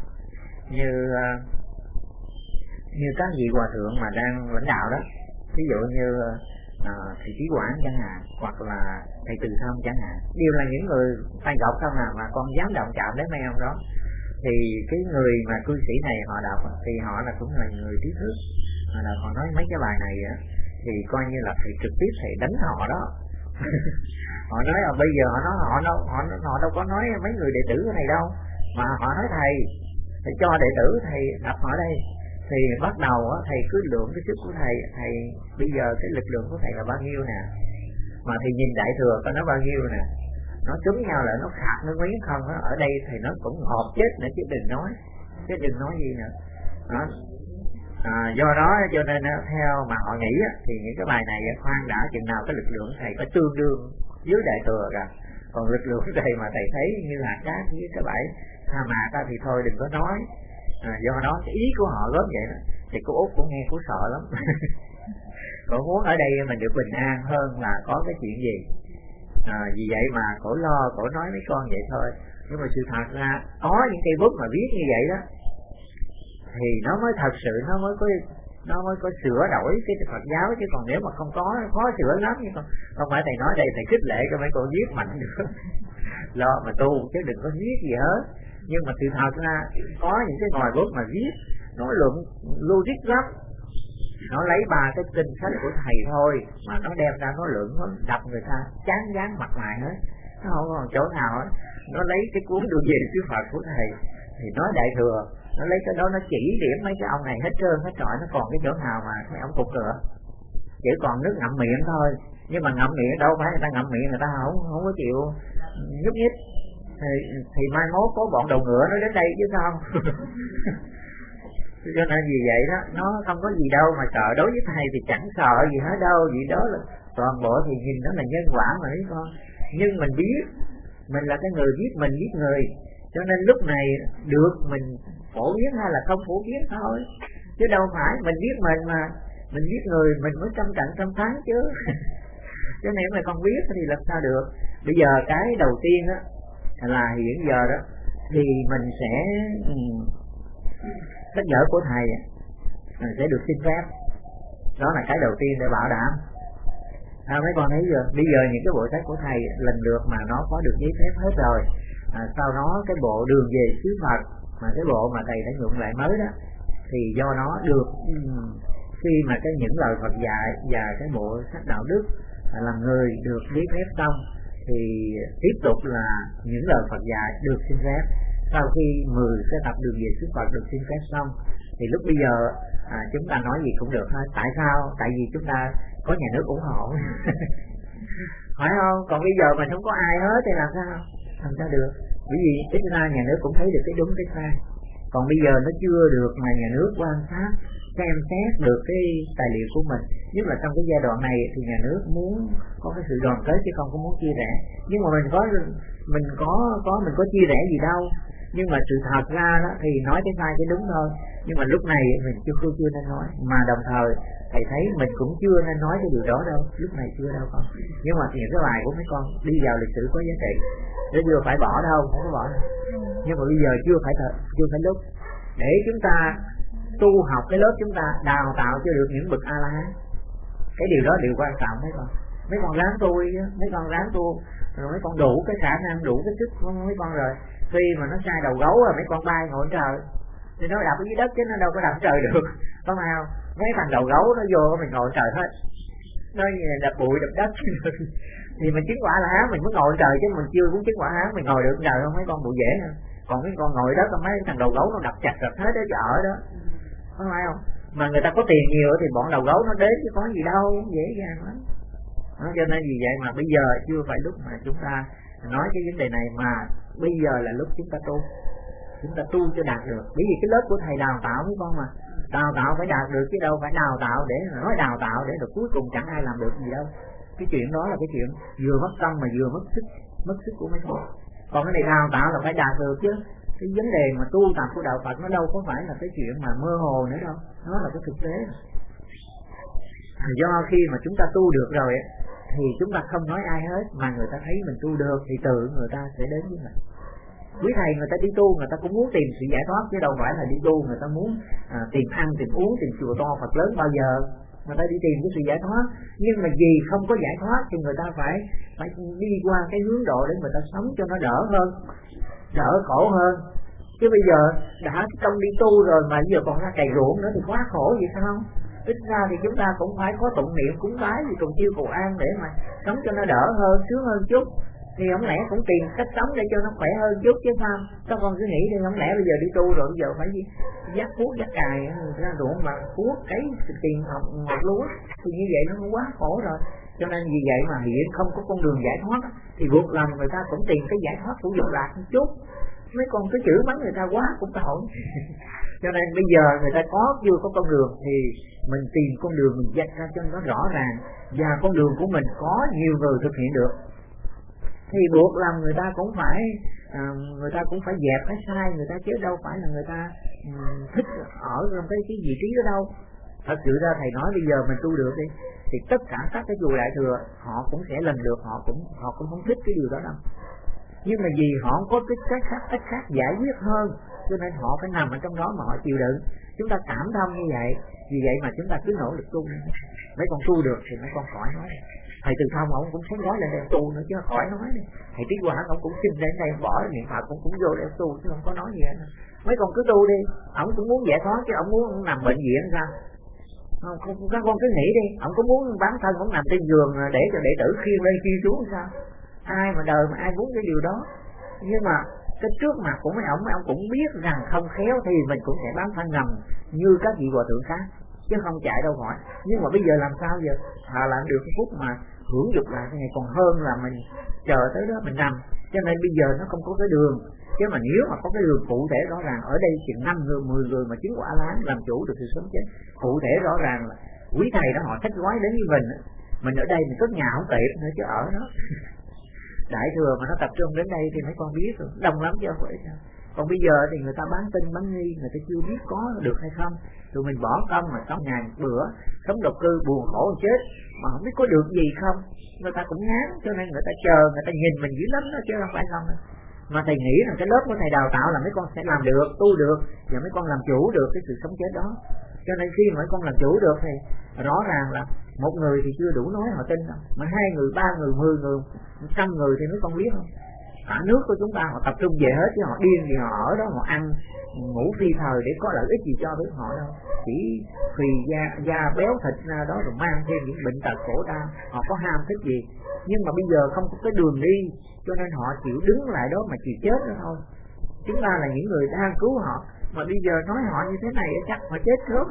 như các vị hòa thượng mà đang lãnh đạo đó, ví dụ như thầy Chí Quảng chẳng hạn, hoặc là thầy Từ Thông chẳng hạn, đều là những người tay gọc không mà con dám động chạm đến mấy ông đó. Thì cái người mà cư sĩ này họ đọc thì họ là cũng là người trí thức, họ nói mấy cái bài này á thì coi như là thầy trực tiếp thầy đánh họ đó. Họ nói là bây giờ họ đâu có nói mấy người đệ tử này đâu, mà họ nói thầy cho đệ tử thầy đọc họ đây. Thì bắt đầu thầy cứ lượng cái sức của thầy bây giờ cái lực lượng của thầy là bao nhiêu nè, mà thầy nhìn đại thừa coi nó bao nhiêu nè, nó trúng nhau là nó khạc nó miếng không đó. Ở đây thầy nó cũng họp chết nữa chứ đừng nói gì nữa đó. Do đó cho nên theo mà họ nghĩ thì những cái bài này khoan đã, chừng nào cái lực lượng thầy có tương đương dưới đại thừa cả, còn lực lượng thầy mà thầy thấy như hạt cát với cái bãi sa mạc thì thôi đừng có nói. Do đó cái ý của họ lớn vậy đó, thì cô Út cũng nghe cô sợ lắm. Cô muốn ở đây mình được bình an hơn là có cái chuyện gì. Vì vậy mà cổ lo, cổ nói mấy con vậy thôi. Nhưng mà sự thật ra có những cây bút mà viết như vậy đó thì nó mới thật sự nó mới có sửa đổi cái Phật giáo, chứ còn nếu mà không có khó sửa lắm. Nhưng không phải thầy nói đây thầy khích lệ cho mấy cô viết mạnh được. lo mà tu chứ đừng có viết gì hết. Nhưng mà sự thật là có những cái ngòi bút mà viết nói luận logic lắm, nó lấy 3 cái kinh sách của thầy thôi mà nó đem ra nó luận, nó đập người ta chán dán mặt mày hết, nó không còn chỗ nào hết. Nó lấy cái cuốn Đường Về Xứ Phật của thầy thì nói Đại Thừa, nó lấy cái đó nó chỉ điểm mấy cái ông này hết trơn hết trọi, nó còn cái chỗ nào mà mấy ông cục nữa, chỉ còn nước ngậm miệng thôi. Nhưng mà ngậm miệng đâu phải người ta ngậm miệng, người ta không có chịu nhúc nhích thì mai mốt có bọn đầu ngựa nó đến đây chứ sao. Cho nên vì vậy đó, nó không có gì đâu mà sợ. Đối với thầy thì chẳng sợ gì hết đâu, vì đó là toàn bộ thì nhìn nó là nhân quả mà thấy con. Nhưng mình biết mình là cái người giết mình giết người, cho nên lúc này được mình phổ biến hay là không phổ biến thôi, chứ đâu phải mình giết mình mà mình giết người mình mới trăm trận trăm thắng chứ. Chứ nếu mà con biết thì làm sao được. Bây giờ cái đầu tiên á là hiện giờ đó thì mình sẽ sách vở của thầy sẽ được xin phép, đó là cái đầu tiên để bảo đảm. Mấy con thấy chưa, bây giờ những cái bộ sách của thầy lần lượt mà nó có được giấy phép hết rồi. Sau đó cái bộ Đường Về Xứ Phật mà cái bộ mà thầy đã nhuộm lại mới đó thì do nó được khi mà cái những lời Phật dạy và cái bộ sách đạo đức làm người được giấy phép xong thì tiếp tục là những lời Phật dạy được xin phép. Sau khi 10 cái tập Đường Về Xứ Phật được xin phép xong thì lúc bây giờ chúng ta nói gì cũng được hết. Tại sao? Tại vì chúng ta có nhà nước ủng hộ. Phải không? Còn bây giờ mà không có ai hết thì làm sao? Làm sao được? Bởi vì ít ra nhà nước cũng thấy được cái đúng cái sai. Còn bây giờ nó chưa được mà nhà nước quan sát xem xét được cái tài liệu của mình. Nhất là trong cái giai đoạn này thì nhà nước muốn có cái sự đoàn kết chứ không có muốn chia rẽ. Nhưng mà mình có chia rẽ gì đâu. Nhưng mà sự thật ra đó, thì nói cái sai cái đúng thôi. Nhưng mà lúc này mình chưa nên nói. Mà đồng thời thầy thấy mình cũng chưa nên nói cái điều đó đâu. Lúc này chưa đâu con. Nhưng mà những cái bài của mấy con đi vào lịch sử có giá trị. Để vừa phải bỏ đâu, không có bỏ đâu. Nhưng mà bây giờ chưa phải lúc. Để chúng ta tu học cái lớp chúng ta đào tạo cho được những bậc A-la-hán. Cái điều đó điều quan trọng mấy con. Mấy con ráng tu đi, mấy con ráng tu rồi mấy con đủ cái khả năng, đủ cái sức của mấy con rồi. Khi mà nó sai đầu gấu rồi mấy con bay ngồi trời thì nó đập ở dưới đất chứ nó đâu có đập trời được. Có phải không? Mấy thằng đầu gấu nó vô mình ngồi trời hết. Nó đập bụi đập đất thì mình chứng quả là hán mình mới ngồi trời, chứ mình chưa muốn chứng quả hán mình ngồi được trời không. Mấy con bụi dễ nữa. Còn mấy con ngồi đất mấy thằng đầu gấu nó đập chặt hết đó chứ ở đó. Có phải không? Mà người ta có tiền nhiều thì bọn đầu gấu nó đến chứ có gì đâu, dễ dàng lắm. Cho nên vì vậy mà bây giờ chưa phải lúc mà chúng ta nói cái vấn đề này, mà bây giờ là lúc chúng ta tu cho đạt được. Bởi vì cái lớp của thầy đào tạo với con mà, đào tạo phải đạt được chứ đâu phải đào tạo để nói đào tạo để được cuối cùng chẳng ai làm được gì đâu. Cái chuyện đó là cái chuyện vừa mất tâm mà vừa mất sức của mấy con. Còn cái này đào tạo là phải đạt được chứ. Cái vấn đề mà tu tập của đạo Phật nó đâu có phải là cái chuyện mà mơ hồ nữa đâu, nó là cái thực tế. Do khi mà chúng ta tu được rồi thì chúng ta không nói ai hết, mà người ta thấy mình tu được thì tự người ta sẽ đến với mình. Quý thầy người ta đi tu người ta cũng muốn tìm sự giải thoát, chứ đâu phải là đi tu người ta muốn tìm ăn, tìm uống, tìm chùa to Phật lớn bao giờ. Người ta đi tìm cái sự giải thoát, nhưng mà vì không có giải thoát thì người ta phải đi qua cái hướng độ để người ta sống cho nó đỡ hơn, đỡ khổ hơn. Chứ bây giờ đã trong đi tu rồi mà giờ còn ra cày ruộng nữa thì quá khổ vậy sao không? Ít ra thì chúng ta cũng phải có tụng niệm cúng bái gì cầu chiêu cầu an để mà sống cho nó đỡ hơn, sướng hơn chút. Thì không lẽ cũng tìm cách sống để cho nó khỏe hơn chút chứ sao? Các con cứ nghĩ đi, không lẽ bây giờ đi tu rồi bây giờ phải gì dắt cuốc dắt cày ra ruộng mà cuốc cấy tiền học một lúa thì như vậy nó cũng quá khổ rồi. Cho nên vì vậy mà hiện không có con đường giải thoát thì buộc lòng người ta cũng tìm cái giải thoát của dục lạc một chút. Mấy con cứ chửi mắng người ta quá cũng tội. Cho nên bây giờ người ta chưa có con đường thì mình tìm con đường mình dắt ra cho nó rõ ràng, và con đường của mình có nhiều người thực hiện được thì buộc lòng người ta cũng phải dẹp cái sai người ta, chứ đâu phải là người ta thích ở trong cái vị trí đó đâu. Thật sự ra thầy nói bây giờ mình tu được đi thì tất cả các cái chùa Đại Thừa họ cũng sẽ lần được, họ cũng không thích cái điều đó đâu. Nhưng mà vì họ có cái cách khác giải quyết hơn, cho nên họ phải nằm ở trong đó mà họ chịu đựng. Chúng ta cảm thông như vậy, vì vậy mà chúng ta cứ nỗ lực tu. Mấy con tu được thì mấy con khỏi nói. thầy Từ Thông ông cũng xém gói lên đây tu nữa chứ khỏi nói đi. Thầy Trí Quảng ông cũng xin đến đây bỏ niệm Phật cũng vô để tu chứ không có nói gì hết. Mấy con cứ tu đi, ông cũng muốn giải thoát chứ ông muốn nằm bệnh viện sao? Không, các con cứ nghĩ đi, ông có muốn bán thân ông nằm trên giường để cho đệ tử khiêng lên khiêng xuống sao? Ai mà đời mà ai muốn cái điều đó. Nhưng mà cái trước mặt của mấy ông cũng biết rằng không khéo thì mình cũng sẽ bán thân nằm như các vị hòa thượng khác, chứ không chạy đâu khỏi. Nhưng mà bây giờ làm sao giờ? Thà làm được cái phút mà hưởng dục lại cái này còn hơn là mình chờ tới đó mình nằm. Cho nên bây giờ nó không có cái đường. Chứ mà nếu mà có cái đường cụ thể rõ ràng, ở đây chừng 5 người, 10 người mà chứng quả láng làm chủ được sự sống chết, cụ thể rõ ràng là quý thầy đó họ thích gói đến như mình ở đây mình có nhà không tiệm nữa chứ ở đó. Đại thừa mà nó tập trung đến đây thì mấy con biết rồi, đông lắm chứ không phải sao. Còn bây giờ thì người ta bán tin bán nghi, người ta chưa biết có được hay không, tụi mình bỏ công mà sống ngày một bữa, sống độc cư buồn khổ chết mà không biết có được gì không, người ta cũng ngán, cho nên người ta chờ, người ta nhìn mình dữ lắm đó chứ không phải không đâu. Mà thầy nghĩ rằng cái lớp của thầy đào tạo là mấy con sẽ làm được, tu được, và mấy con làm chủ được cái sự sống chết đó. Cho nên khi mấy con làm chủ được thì rõ ràng là một người thì chưa đủ nói họ tin đâu, mà 2 người, 3 người, 10 người, 100 người thì mấy con biết không? Cả nước của chúng ta họ tập trung về hết chứ họ điên gì họ ở đó họ ăn ngủ phi thời để có lợi ích gì cho với họ đâu, chỉ vì da béo thịt ra đó rồi mang thêm những bệnh tật khổ đau, họ có ham thích gì. Nhưng mà bây giờ không có cái đường đi, cho nên họ chịu đứng lại đó mà chịu chết đó thôi. Chúng ta là những người đang cứu họ, mà bây giờ nói họ như thế này chắc họ chết sớm.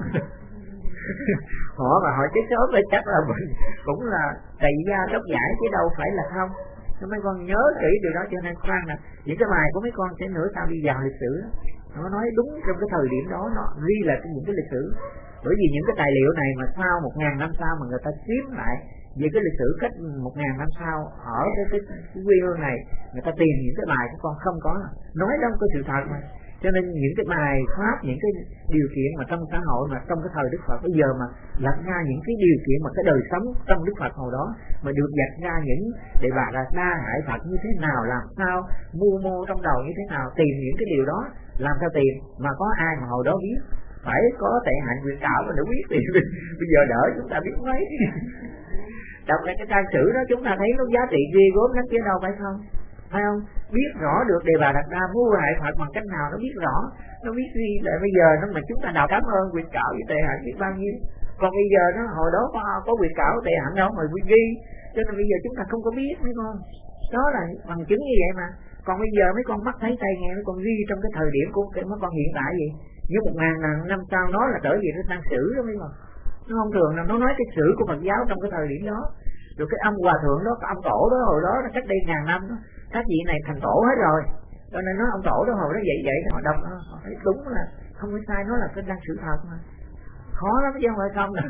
Họ mà họ chết sớm thì chắc là mình cũng là đầy da tóc giải chứ đâu phải là không. Cho mấy con nhớ kỹ điều đó, cho nên khoan là những cái bài của mấy con sẽ nữa sao đi vào lịch sử đó. Nó nói đúng trong cái thời điểm đó, nó ghi là những cái lịch sử. Bởi vì những cái tài liệu này mà sau 1000 năm sau mà người ta kiếm lại về cái lịch sử cách 1000 năm sau ở cái quê hương này, người ta tìm những cái bài của con không có, nói đó có sự thật mà. Cho nên những cái bài pháp, những cái điều kiện mà trong xã hội mà trong cái thời Đức Phật bây giờ mà đặt ra những cái điều kiện mà cái đời sống trong Đức Phật hồi đó mà được đặt ra những để bà là đa hại Phật như thế nào, làm sao mưu mô trong đầu như thế nào, tìm những cái điều đó làm sao tìm, mà có ai mà hồi đó biết, phải có tệ hạnh quyền cảo mà để biết thì bây giờ đỡ chúng ta biết mấy. Đọc lại cái trang sử đó chúng ta thấy nó giá trị ghê gớm lắm chứ đâu phải không? Phải không? Biết rõ được đề bà đặt ra mưu hại Phật bằng cách nào nó biết rõ, nó biết gì là bây giờ nó mà chúng ta nào cảm ơn quyền cảo với tệ hạnh biết bao nhiêu. Còn bây giờ nó hồi đó có quyền cảo tệ hạnh đâu mà ghi, cho nên bây giờ chúng ta không có biết mấy con. Đó là bằng chứng như vậy mà. Còn bây giờ mấy con mắt thấy tay nghe mấy con ghi trong cái thời điểm của mấy con hiện tại gì. Như 1000 năm sau nó là trở về nó đang xử đó mấy con. Nó không thường là nó nói cái sử của Phật giáo trong cái thời điểm đó. Rồi cái ông hòa thượng đó, cái ông tổ đó hồi đó nó cách đây 1000 năm đó, các vị này thành tổ hết rồi. Cho nên nó ông tổ đó hồi đó vậy họ đọc họ thấy đúng là không có sai, nó là cái đang sự thật mà. Khó lắm chứ không phải không đâu.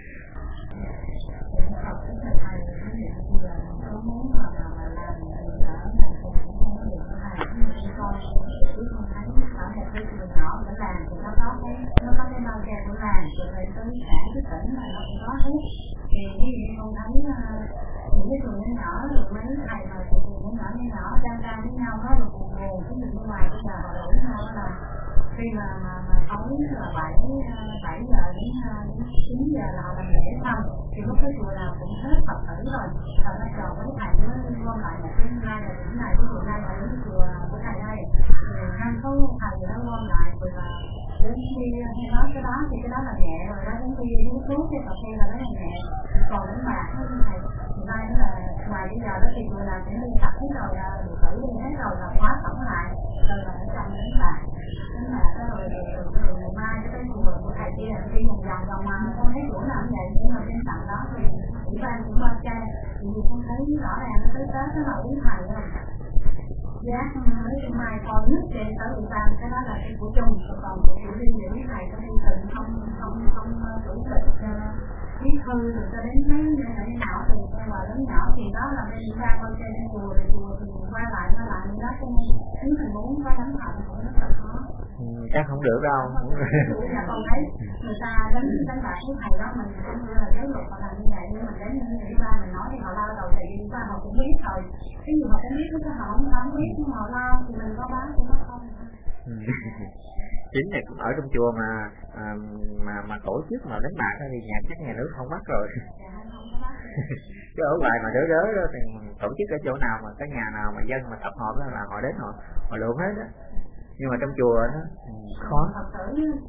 Nó có cái nông kè của làng, rồi tới cả cái tỉnh mà nó cũng có hết. Thì ví dụ con thấy những cái trường nhỏ rồi mấy thầy mà trường nhỏ ra với nhau nó được buồn, cái gì bên ngoài bây giờ họ đủ nhau là khi mà tối là 7 giờ đến 9 giờ là làm lễ xong thì lúc cái chùa nào cũng hết Phật tử rồi, rồi bắt đầu mấy thầy mới gom lại một cái nay là điểm này, ví dụ nay là đến chùa của thầy đây thì năm số thầy đó gom lại rồi là đến khi nói cái đó thì cái đó là nhẹ rồi đó, đến khi uống thuốc thì cà phê là nó là nhẹ, còn đến bạc đó như thầy thì nay nó là ngoài cái giờ đó thì chùa nào cũng đi tập hết rồi, được tử đi hết rồi là khóa tổng lại rồi là ở trong đến bạc đó rồi ngày mai cái chùa của thầy kia đi một vòng mà con thấy chỗ nào vậy nhưng mà trên tận đó thì ủy ban cũng bao che thì con thấy rõ ràng nó tới Tết nó là uống thầy rồi giá mới mai còn nước trên tới ủy ban cái đó là cái của chung, còn của riêng những thầy có đi từng không chủ tịch bí thư rồi cho đến mấy cái nhỏ từ qua lớn nhỏ thì đó là bên ủy ban bao che trên chùa rồi chùa thì qua lại như đó cho nên nếu mình muốn có đánh thận cũng rất là khó. Chắc không được đâu. Con thấy người ta đánh bạc với thầy đó mình cũng như là giáo dục họ làm như vậy, nhưng mà đến những người ba mình nói thì họ lao đầu thì ba họ cũng biết rồi, cái gì họ cũng biết, cái họ không biết nhưng mà họ lao thì mình có báo thì nó không. Chính này cũng ở trong chùa mà tổ chức mà đánh bạc thì chắc nhà nước không bắt rồi. Chứ ở ngoài mà đỡ đó thì tổ chức ở chỗ nào mà cái nhà nào mà dân mà tập hợp đó là họ đến họ lượm hết á. Nhưng mà trong chùa đó khó. Phật tử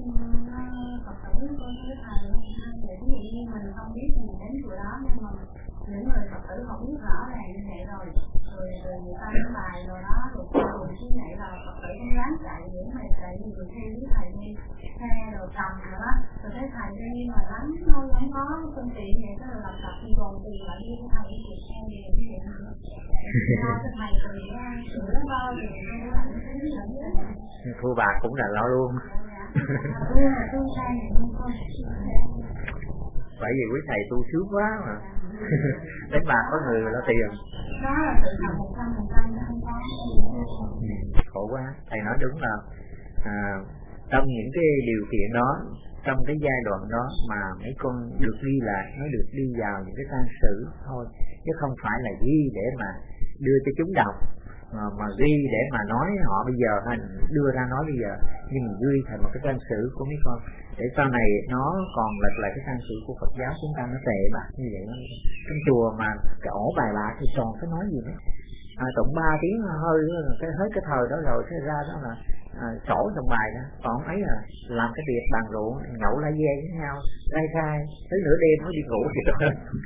con với thầy để ví dụ như mình không biết gì đến chùa đó, nhưng mà những người Phật tử họ biết rõ ràng như vậy rồi người ta đánh bài rồi đó, rồi cứ vậy là Phật tử cũng dám chạy những này chạy người theo với thầy đi xe rồi cầm rồi đó, rồi thấy thầy đi mà đánh thôi không có phương tiện vậy đó, là tập đi còn tiền lại đi thầy đi kịp xe gì như vậy lo cho thầy rồi sửa bao rồi thu bạc cũng là lo luôn. Bởi vì quý thầy tu sướng quá mà. Đánh bạc có người lo tiền. Đó là tự học 100% không có. Khổ quá. Thầy nói đúng là trong những cái điều kiện đó, trong cái giai đoạn đó mà mấy con được ghi lại, nó được đi vào những cái trang sử thôi, chứ không phải là ghi để mà đưa cho chúng đọc, mà ghi để mà nói họ bây giờ hay đưa ra nói bây giờ, nhưng mình ghi thành một cái trang sử của mấy con để sau này nó còn lệch lại cái trang sử của Phật giáo chúng ta nó tệ bạc như vậy đó. Trong chùa mà cái ổ bài bạc thì còn cái nói gì nữa, tụng 3 tiếng hơi cái hết cái thời đó rồi thế ra đó là sổ trong bài đó, còn ấy là làm cái việc bàn ruộng nhậu la dê với nhau lai khai tới nửa đêm mới đi ngủ thì đó.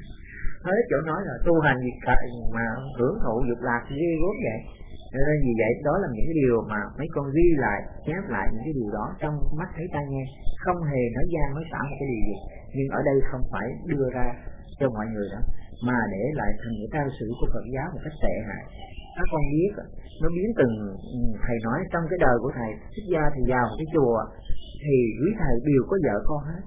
Hết chỗ nói là tu hành gì mà hưởng thụ dục lạc ghê gớm vậy. Nên vì vậy đó là những cái điều mà mấy con ghi lại, chép lại những cái điều đó trong mắt thấy tai nghe, không hề nói gian nói xảo một cái điều gì. Nhưng ở đây không phải đưa ra cho mọi người đó, mà để lại thành những trang sử của Phật giáo một cách tệ hại. Các con biết nó biến từng, thầy nói trong cái đời của thầy xuất gia thì vào cái chùa thì quý thầy đều có vợ con hết,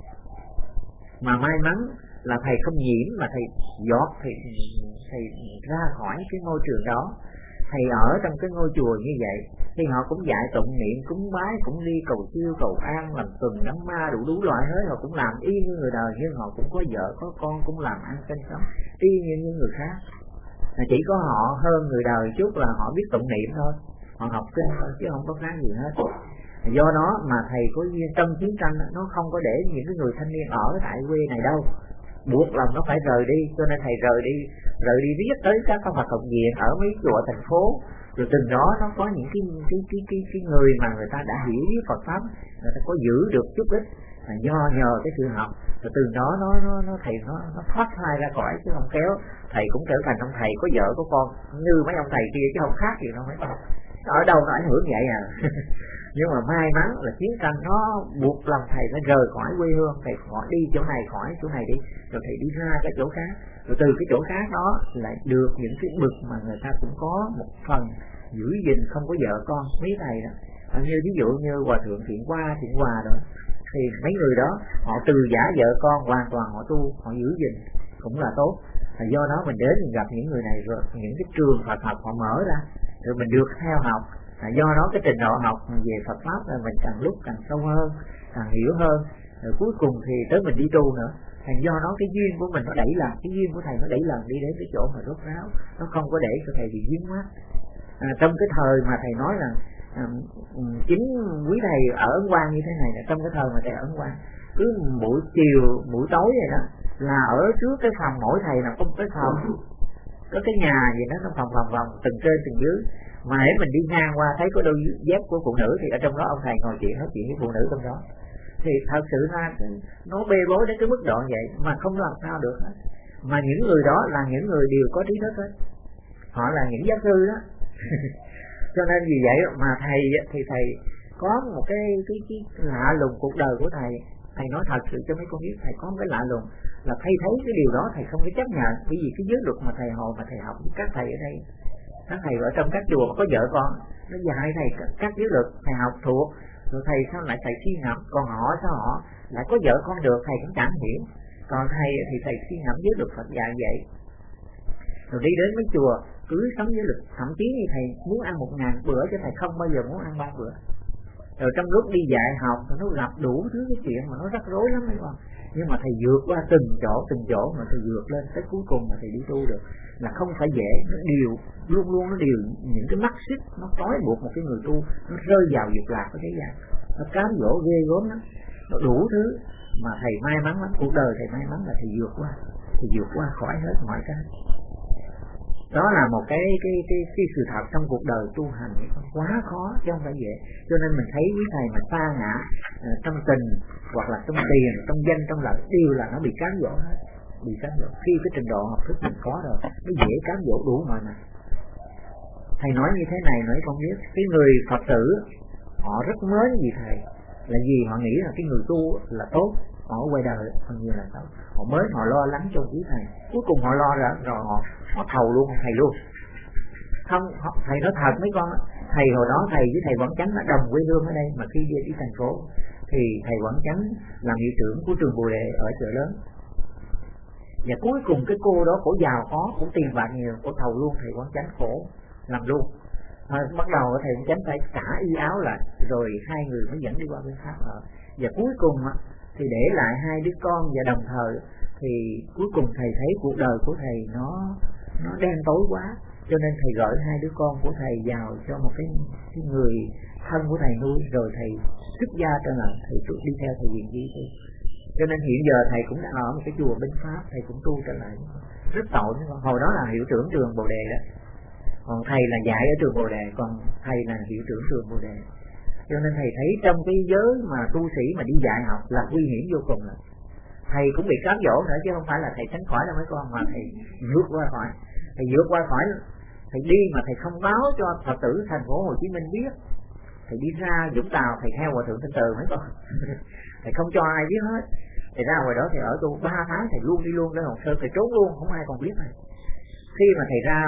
mà may mắn là thầy không nhiễm mà thầy dọt thầy ra khỏi cái ngôi trường đó. Thầy ở trong cái ngôi chùa như vậy thì họ cũng dạy tụng niệm cúng bái, cũng đi cầu siêu cầu an, làm tuần đám ma đủ loại hết, họ cũng làm y như người đời, nhưng họ cũng có vợ có con, cũng làm ăn sinh sống y như những người khác. Chỉ có họ hơn người đời chút là họ biết tụng niệm thôi, họ học kinh thôi chứ không có khác gì hết. Do đó mà thầy có duyên trong chiến tranh nó không có để những cái người thanh niên ở tại quê này đâu, buộc lòng nó phải rời đi, cho nên thầy rời đi riết tới các Phật học viện ở mấy chùa thành phố, rồi từng đó nó có những cái người mà người ta đã hiểu với Phật pháp, người ta có giữ được chút ít do nhờ cái sự học, rồi từ đó nó thầy nó thoát thai ra khỏi, chứ không kéo thầy cũng trở thành ông thầy có vợ có con như mấy ông thầy kia chứ không khác gì đâu, mấy con ở đâu nó ảnh hưởng vậy à. Nhưng mà may mắn là chiến tranh nó buộc lòng thầy phải rời khỏi quê hương, thầy khỏi đi chỗ này khỏi chỗ này đi, rồi thầy đi ra cái chỗ khác, rồi từ cái chỗ khác đó lại được những cái bậc mà người ta cũng có một phần giữ gìn không có vợ con mấy thầy đó. Như ví dụ như Hòa Thượng Thiện Hòa đó, thì mấy người đó họ từ giả vợ con hoàn toàn họ tu, họ giữ gìn cũng là tốt. Do đó mình đến mình gặp những người này, rồi những cái trường Phật học họ mở ra, rồi mình được theo học. Do đó cái trình độ học về Phật pháp là mình càng lúc càng sâu hơn, càng hiểu hơn, rồi cuối cùng thì tới mình đi tu nữa. Thành do đó cái duyên của mình nó đẩy lần, cái duyên của thầy nó đẩy lần đi đến cái chỗ mà rốt ráo, nó không có để cho thầy bị dính mắc. Trong cái thời mà thầy nói là chính quý thầy ở Ấn Quang như thế này, là trong cái thời mà thầy ở Ấn Quang cứ buổi chiều buổi tối vậy đó là ở trước cái phòng mỗi thầy là có một cái phòng, có cái nhà gì đó, nó phòng từng trên từng dưới, mà hễ mình đi ngang qua thấy có đôi dép của phụ nữ thì ở trong đó ông thầy ngồi chuyện nói chuyện với phụ nữ trong đó. Thì thật sự ra nó bê bối đến cái mức độ vậy mà không làm sao được hết. Mà những người đó là những người đều có trí thức hết, họ là những giáo sư đó. Cho nên vì vậy mà thầy thì thầy có một cái lạ lùng cuộc đời của thầy. Thầy nói thật sự cho mấy con biết, thầy có một cái lạ lùng là thầy thấy cái điều đó thầy không có chấp nhận, bởi vì cái giới luật mà thầy hồi mà thầy học với các thầy ở đây, các thầy ở trong các chùa mà có vợ con, nó dạy thầy các giới luật thầy học thuộc, rồi thầy sao lại thầy suy ngẫm, còn họ sao họ lại có vợ con được, thầy cũng chẳng hiểu. Còn thầy thì thầy suy ngẫm giới luật Phật dạy vậy, rồi đi đến mấy chùa cứ sống giới luật, thậm chí như thầy muốn ăn 1.000 bữa chứ thầy không bao giờ muốn ăn 3 bữa. Rồi trong lúc đi dạy học nó gặp đủ thứ cái chuyện mà nó rắc rối lắm mấy con, nhưng mà thầy vượt qua từng chỗ mà thầy vượt lên tới cuối cùng mà thầy đi tu được, là không phải dễ. Nó điều luôn nó điều những cái mắt xích nó trói buộc một cái người tu, nó rơi vào dục lạc của thế gian, nó cám dỗ ghê gớm lắm, nó đủ thứ mà thầy may mắn lắm, cuộc đời thầy may mắn là thầy vượt qua. thì vượt qua khỏi hết mọi cái. Đó là một cái sự thật trong cuộc đời tu hành quá khó chứ không phải dễ. Cho nên mình thấy quý thầy mà sa ngã trong tình hoặc là trong tiền, trong danh, trong lợi đều là nó bị cám dỗ hết, bị cám dỗ. Khi cái trình độ học thức mình có rồi mới dễ cám dỗ đủ mọi mặt. Thầy nói như thế này nói con biết, cái người Phật tử họ rất mến gì thầy, là vì họ nghĩ là cái người tu là tốt, họ quay đời phần nhiều là tốt, họ mến, họ lo lắng cho quý thầy, cuối cùng họ lo rồi họ thầu luôn thầy luôn. Không, thầy nói thật mấy con, thầy hồi đó thầy với thầy Quảng Chánh là đồng quê hương ở đây, mà khi đi thành phố thì thầy Quảng Chánh làm hiệu trưởng của trường Bồ Đề ở chợ lớn, và cuối cùng cái cô đó cổ giàu có, cổ tiền bạc nhiều, cổ thầu luôn thầy Quảng Chánh, khổ làm luôn. Bắt đầu thầy Quảng Chánh phải xả y áo lại, rồi hai người mới dẫn đi qua bên khác ở. Và cuối cùng thì để lại hai đứa con, và đồng thời thì cuối cùng thầy thấy cuộc đời của thầy nó đen tối quá, cho nên thầy gửi hai đứa con của thầy vào cho một cái người thân của thầy nuôi, rồi thầy xuất gia trở lại, thầy đi theo thầy Viên Di tu. Cho nên hiện giờ thầy cũng đang ở một cái chùa Binh Pháp, thầy cũng tu trở lại. Rất tội, hồi đó là hiệu trưởng trường Bồ Đề đó, còn thầy là dạy ở trường Bồ Đề, còn thầy là hiệu trưởng trường Bồ Đề. Cho nên thầy thấy trong cái giới mà tu sĩ mà đi dạy học là nguy hiểm vô cùng. Là thầy cũng bị cám dỗ nữa, chứ không phải là thầy tránh khỏi đâu mấy con, mà thầy vượt qua khỏi. Thầy vượt qua khỏi, thầy đi mà thầy không báo cho Phật tử thành phố Hồ Chí Minh biết. Thầy đi ra Vũng Tàu, thầy theo Hòa Thượng Thanh Từ mấy con. Thầy không cho ai biết hết. Thầy ra ngoài đó thầy ở tu 3 tháng, thầy luôn đi luôn đến Hòn Sơn, thầy trốn luôn, không ai còn biết thầy. Khi mà thầy ra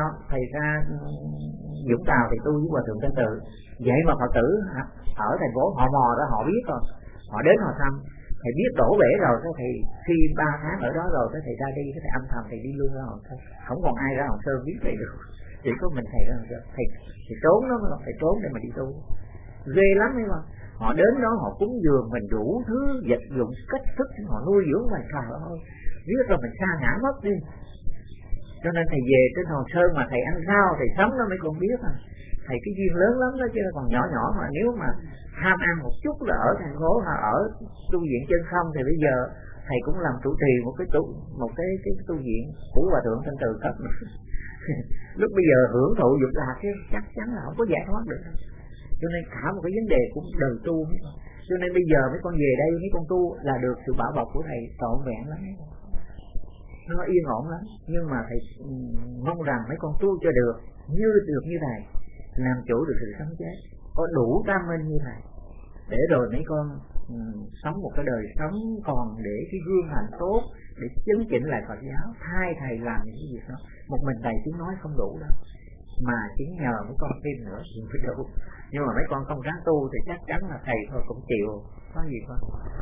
Vũng Tàu thì tu với Hòa Thượng Thanh Từ, vậy mà Phật tử ở thành phố họ mò ra, họ biết rồi, họ đến họ thăm. Thầy biết đổ bể rồi, thì khi 3 tháng ở đó rồi, thầy ra đi, thầy âm thầm thầy đi luôn ra Hòn Sơn, không còn ai ra Hòn Sơn biết thầy được, chỉ có mình thầy ra Hòn Sơn. Thầy trốn đó, thầy trốn để mà đi tu, ghê lắm ấy mà. Họ đến đó họ cúng dường mình đủ thứ vật dụng cách thức, họ nuôi dưỡng mình, trời ơi, biết rồi mình sa ngã mất đi. Cho nên thầy về trên Hòn Sơn mà thầy ăn rau, thầy sống đó mấy con biết à. Thầy cái duyên lớn lắm đó, chứ còn nhỏ nhỏ mà nếu mà ham ăn một chút là ở thành phố hay ở tu viện Chân Không thì bây giờ thầy cũng làm trụ trì một cái tu viện của Hòa Thượng Thanh Từ cấp. Lúc bây giờ hưởng thụ dục lạc chứ chắc chắn là không có giải thoát được. Cho nên cả một cái vấn đề cũng đời tu. Cho nên bây giờ mấy con về đây, mấy con tu là được sự bảo bọc của thầy trọn vẹn lắm, nó yên ổn lắm. Nhưng mà thầy mong rằng mấy con tu cho được như thầy, làm chủ được sự sống chết, có đủ đam mê như thầy, để rồi mấy con sống một cái đời sống còn để cái gương hạnh tốt, để chấn chỉnh lại Phật giáo. Thay thầy làm những cái việc đó, một mình thầy tiếng nói không đủ đâu, mà chỉ nhờ mấy con thêm nữa thì mới đủ. Nhưng mà mấy con không ráng tu thì chắc chắn là thầy thôi cũng chịu, có gì con.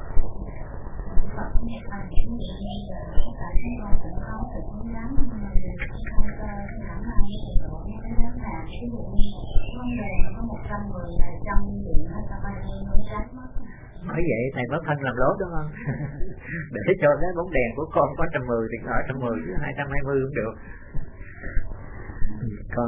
Bởi vậy thầy mất thân làm lốt đúng không? Để cho cái bóng đèn của con có 110 thì ở 110 chứ 220 cũng được. Con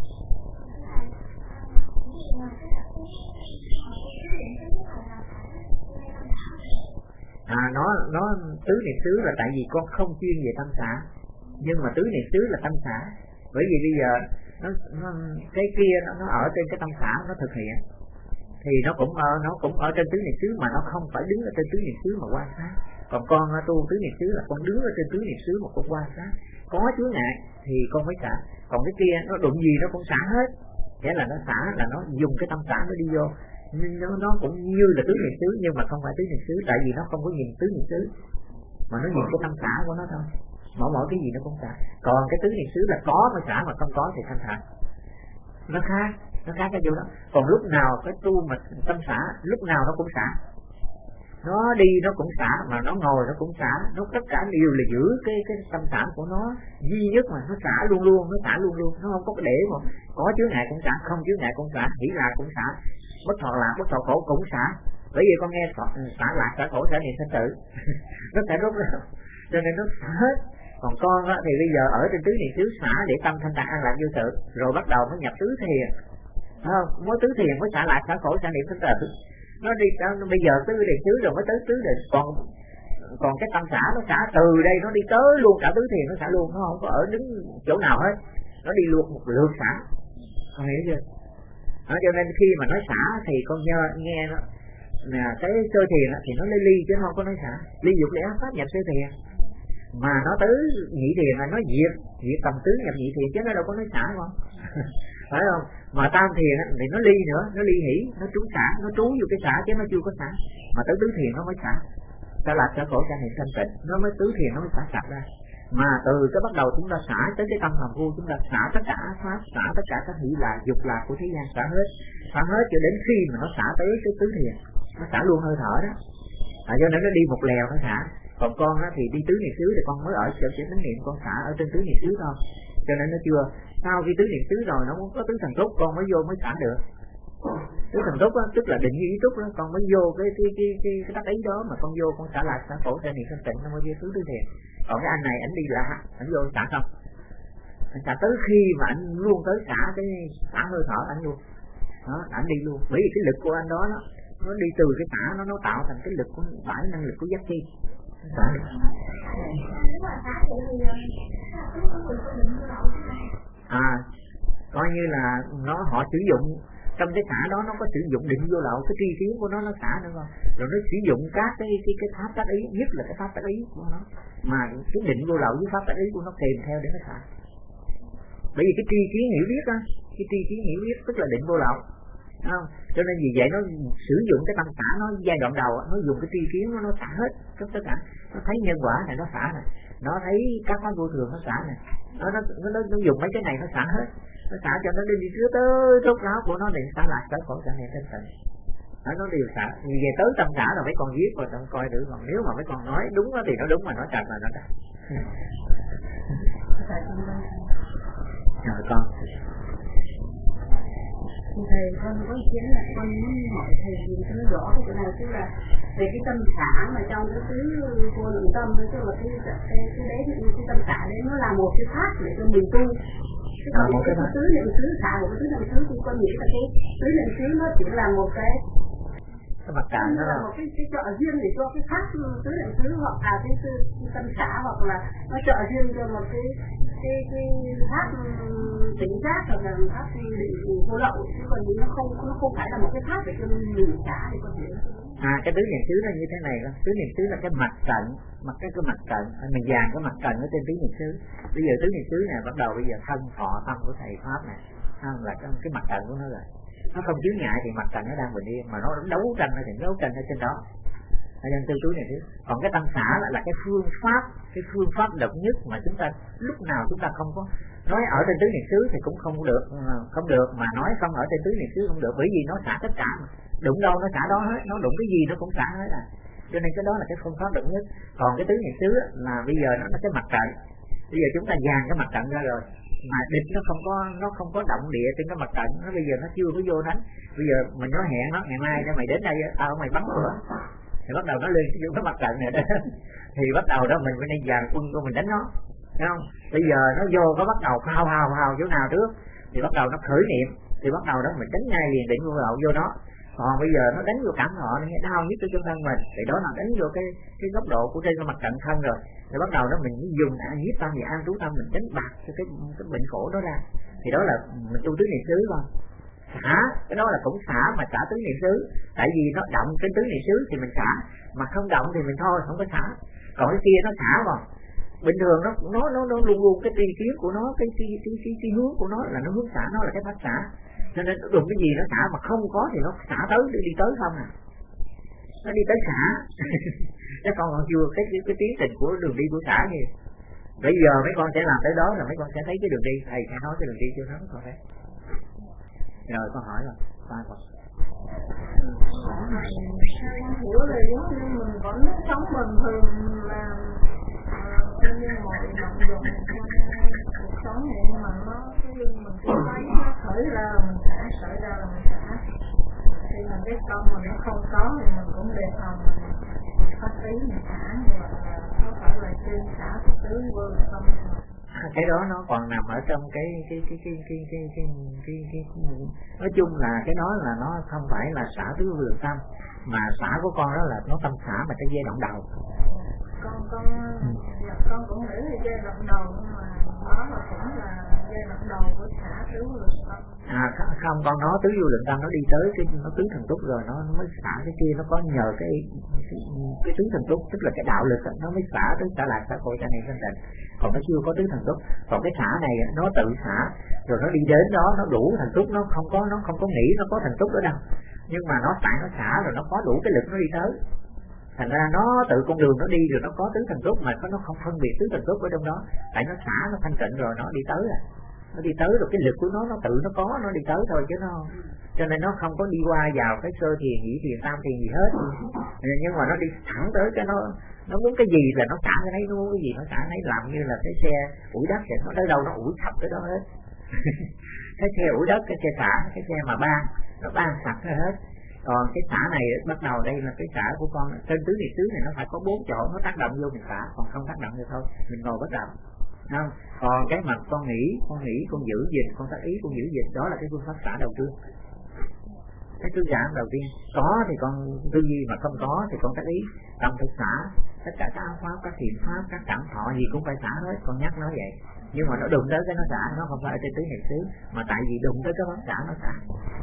nó tứ niệm xứ là tại vì con không chuyên về tâm xã, nhưng mà tứ niệm xứ là tâm xã. Bởi vì bây giờ nó cái kia nó ở trên cái tâm xã nó thực hiện, thì nó cũng ở trên tứ niệm xứ, mà nó không phải đứng ở trên tứ niệm xứ mà quan sát. Còn con tu tứ niệm xứ là con đứng ở trên tứ niệm xứ mà con quan sát, có chướng ngại thì con mới xả. Còn cái kia nó đụng gì nó cũng xả hết, nghĩa là nó xả là nó dùng cái tâm xã nó đi vô, nó cũng như là tứ niệm xứ nhưng mà không phải tứ niệm xứ, tại vì nó không có nhìn tứ niệm xứ mà nó nhìn cái tâm xã của nó thôi. Mỗi cái gì nó cũng xả. Còn cái tứ niệm xứ là có mới xả, mà không có thì thanh thản. Nó khác cái chỗ đó. Còn lúc nào cái tu mà tâm xã lúc nào nó cũng xả, nó đi nó cũng xả, mà nó ngồi nó cũng xả, nó tất cả đều là giữ cái tâm xã của nó duy nhất, mà nó xả luôn luôn, nó không có để mà có chướng ngại cũng xả, không chướng ngại cũng xả, hỷ lạc cũng xả, bất thọ lạc bất thọ khổ cũng xả. Bởi vì con nghe xả lạc xả khổ xả niệm sanh tử nó sẽ rút ra, cho nên nó xả hết. Còn con thì bây giờ ở trên tứ niệm xứ xả để tâm thanh tạng an lạc vô sự, rồi bắt đầu mới nhập tứ thiền, không? Mới tứ thiền mới xả lạc xả khổ xả niệm sanh tử. Nó đi bây giờ tứ niệm xứ rồi mới tới tứ định. Còn còn cái tâm xả nó xả từ đây nó đi tới luôn cả tứ thiền, nó xả luôn, nó không có ở đứng chỗ nào hết, nó đi luôn một lượt xả, con hiểu chưa? Đó, cho nên khi mà nói xả thì con nghe nó là cái sơ thiền thì nó lấy ly chứ không có nói xả, ly dục lẽ pháp nhập sơ thiền, mà nó tứ nhị thiền là nó diệt tầm tứ nhập nhị thiền chứ nó đâu có nói xả không? Phải không? Mà tam thiền thì nó ly nữa, nó ly hỷ, nó trú xả, nó trú vô cái xả chứ nó chưa có xả, mà tới tứ thiền nó mới xả, ta lạc xả khổ xả niệm thanh tịnh, nó mới tứ thiền nó mới xả sạch ra. Mà từ cái bắt đầu chúng ta xả tới cái tâm làm vui, chúng ta xả tất cả pháp, xả tất cả các hỷ lạc dục lạc của thế gian, xả hết cho đến khi mà nó xả tới cái tứ thiền, nó xả luôn hơi thở đó. Cho nên nó đi một lèo nó xả. Còn con thì đi tứ niệm xứ thì con mới ở chỗ chánh niệm, con xả ở trên tứ niệm xứ thôi. Cho nên nó chưa, sau khi tứ niệm xứ rồi nó muốn có tứ thần túc con mới vô mới xả được. Tứ thần túc tức là định ý túc đó, con mới vô cái tác ý đó mà con vô con xả lạc xả khổ xả niệm thanh tịnh nó mới vô tứ tứ thiền. Còn cái anh này anh đi lạ, anh vô xả không, anh xả tới khi mà anh luôn tới xả cái xả hơi thở anh luôn đó, anh đi luôn, bởi vì cái lực của anh đó nó đi từ cái xả nó tạo thành cái lực của bãi năng lực của giác chi xả được. Coi như là họ sử dụng trong cái xả đó, nó có sử dụng định vô lậu, cái tri kiến của nó xả nữa không, rồi nó sử dụng các cái pháp tác ý, nhất là cái pháp tác ý của nó, mà cái định vô lậu với pháp tác ý của nó kèm theo để nó xả. Bởi vì cái tri kiến hiểu biết á, cái tri kiến hiểu biết tức là định vô lậu, không? Cho nên vì vậy nó sử dụng cái tâm xả nó giai đoạn đầu, nó dùng cái tri kiến nó xả hết tất cả, nó thấy nhân quả này nó xả này, nó thấy các pháp vô thường nó xả này, nó dùng mấy cái này nó xả hết, nó xả cho nó đi trước tới rốt ráo của nó để xả lại tới khổ xả niệm thanh tịnh. Nó đều xả, vì về tới tâm xả rồi mấy con viết và con coi thử, còn nếu mà mấy con nói đúng đó thì nó đúng, mà nói trật là nó trật. Rồi con. Thầy con có ý kiến là con muốn hỏi thầy nhìn cho nó rõ cái chỗ này, tức là về cái tâm xả mà trong cái tứ vô lượng tâm, tức là cái đấy, cái tâm xả đấy nó là một cái pháp để cho mình tu. Chứ còn cái tứ niệm xứ xả của cái tứ niệm xứ thì con nghĩ là cái tứ niệm xứ nó chỉ là một cái mặt cảm đó là một cái trợ duyên để cho cái pháp tứ niệm xứ hoặc là cái tâm xả, hoặc là nó trợ duyên cho một cái pháp tỉnh giác hoặc là pháp định vô lậu, chứ còn nó không phải là một cái pháp để cho mình xả thì con hiểu. Cái tứ niệm xứ nó như thế này, tứ niệm xứ là cái mặt cận, cái mặt cận, mình dàn cái mặt cận ở trên tứ niệm xứ. Bây giờ tứ niệm xứ này bắt đầu bây giờ thân thọ tâm của thầy pháp này, là cái mặt cận của nó rồi. Nó không chướng ngại thì mặt cận nó đang bình yên, mà nó đấu tranh ở trên đó. Nên tư túi này thứ. Còn cái tâm xả là cái phương pháp độc nhất mà chúng ta lúc nào chúng ta không có nói ở trên tứ niệm xứ thì cũng không được, mà nói không ở trên tứ niệm xứ không được, bởi vì nó xả tất cả mà. Đụng đâu nó xả đó hết, nó đụng cái gì nó cũng xả hết à. Cho nên cái đó là cái phương pháp độc nhất. Còn cái tứ niệm xứ là bây giờ nó cái mặt cận. Bây giờ chúng ta dàn cái mặt cận ra rồi, mà địch nó không có động địa trên cái mặt cận, nó bây giờ nó chưa có vô đánh. Bây giờ mình nói hẹn nó ngày mai mày đến đây tao mày bắn cửa. Thì bắt đầu nó lên cái mặt trận này đó, thì bắt đầu đó mình phải đi dàn quân của mình đánh nó, thấy không? Bây giờ nó vô có bắt đầu hào chỗ nào trước thì bắt đầu nó khởi niệm, thì bắt đầu đó mình đánh ngay liền định vô lậu vô nó. Còn bây giờ nó đánh vô cảm thọ nó nghe đau nhất cho thân mình, thì đó là đánh vô cái góc độ của trên cái mặt trận thân rồi. Thì bắt đầu đó mình dùng nhiếp tâm và an trú tâm mình đánh bạc cho cái bệnh khổ đó ra. Thì đó là mình tu tứ niệm xứ con. Xả, cái đó là cũng xả mà xả tứ niệm xứ. Tại vì nó động trên tứ niệm xứ thì mình xả, mà không động thì mình thôi, không có xả. Còn cái kia nó xả mà bình thường nó luôn luôn cái tri kiến của nó, cái hướng của nó là nó hướng xả, nó là cái pháp xả. Cho nên đụng cái gì nó xả, mà không có thì nó xả tới đi tới không à, nó đi tới xả. Chứ còn chưa cái tiến trình của đường đi của xả gì. Bây giờ mấy con sẽ làm tới đó là mấy con sẽ thấy cái đường đi, thầy sẽ nói cái đường đi chưa nó còn đấy. Rồi con hỏi rồi, ba con. Hiểu là giống như mình vẫn sống bình thường là tự nhiên mọi động dụng cuộc sống vậy, nhưng mà nó cái mình cứ thấy nó khởi ra mình xả, khởi ra là mình xả. Khi mà cái tâm mà nó không có thì mình cũng đề phòng, mình phát ý mình xả, như vậy là có phải là trên xả cái tứ vô tâm. Cái đó nó còn nằm ở trong cái nói chung là cái đó là nó không phải là xả tứ vô lượng tâm, mà xả của con đó là nó tâm xả mà cái giai đoạn đầu. con cũng nghĩ là giai đoạn đầu, nhưng mà đó là cũng là giai đoạn đầu của xả tứ vô lượng tâm. Không, con nói tứ vô lượng tâm nó đi tới cái nó tứ thần túc rồi nó mới xả cái kia, nó có nhờ cái tứ thần túc, tức là cái đạo lực đó, nó mới xả tới xả lạc xả khổ xả niệm sanh tịnh. Còn nó chưa có tứ thần túc. Còn cái xả này nó tự xả rồi nó đi đến đó, nó đủ thần túc, nó không có nghĩ nó có thần túc ở đâu, nhưng mà nó tại nó xả rồi nó có đủ cái lực nó đi tới. Thành ra nó tự con đường nó đi rồi nó có tứ thần túc, mà nó không phân biệt tứ thần túc ở trong đó, tại nó xả nó thanh tịnh rồi nó đi tới rồi. Nó đi tới rồi cái lực của nó tự nó có, nó đi tới thôi chứ nó, cho nên nó không có đi qua vào cái sơ thiền, nhị thiền, tam thiền gì hết. Nhưng mà nó đi thẳng tới cái nó muốn cái gì là nó xả cái đấy, nó muốn cái gì nó xả đấy, làm như là cái xe ủi đất vậy, nó tới đâu nó ủi khắp cái đó hết. Cái xe ủi đất, cái xe xả, cái xe mà ban, nó ban sạch hết. Còn cái xả này bắt đầu đây là cái xả của con trên tứ niệm xứ này, nó phải có 4 chỗ nó tác động vô mình xả, còn không tác động thì thôi mình ngồi bất động, không? Còn cái mặt con nghĩ con giữ gìn, con tác ý con giữ gìn, đó là cái phương pháp xả đầu tiên. Cái tư giảm đầu tiên có thì con tư duy, mà không có thì con tác ý, tâm phải xả tất cả các áo pháp, các thiện pháp, các cảm thọ gì cũng phải xả hết. Con nhắc nó vậy, nhưng mà nó đụng tới cái nó xả, nó không phải ở trên tứ niệm xứ, mà tại vì đụng tới cái pháp xả nó xả.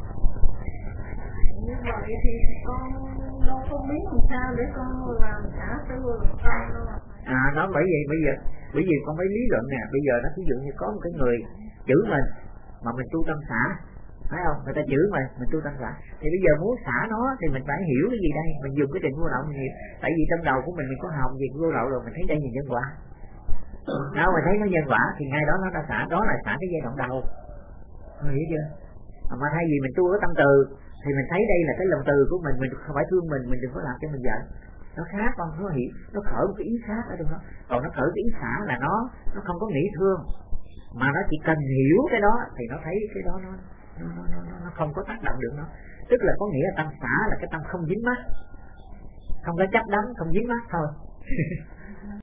Như vậy thì con đâu không biết làm sao để con làm xả tứ vô lượng tâm đâu. Nó bởi vì con phải lý luận nè. Bây giờ nó ví dụ như có một cái người chửi mình mà mình tu tâm xả, phải không? Người ta chửi mình tu tâm xả, thì bây giờ muốn xả nó thì mình phải hiểu cái gì đây? Mình dùng cái định vô lậu nhiều, tại vì trong đầu của mình có học về vô lậu rồi, mình thấy đây là nhân quả. Đâu mà thấy nó nhân quả thì ngay đó nó đã xả, đó là xả cái giai đoạn đầu. Con hiểu chưa? Mà thay vì mình tu ở tâm từ thì mình thấy đây là cái lòng từ của mình không phải thương mình đừng có làm cho mình giận. Nó khác, con nó hiểu, nó khởi một cái ý khác ở trong đó. Còn nó khởi cái ý xả là nó không có nghĩ thương, mà nó chỉ cần hiểu cái đó thì nó thấy cái đó nó không có tác động được nó. Tức là có nghĩa là tâm xả là cái tâm không dính mắc, không có chấp đắm, không dính mắc thôi.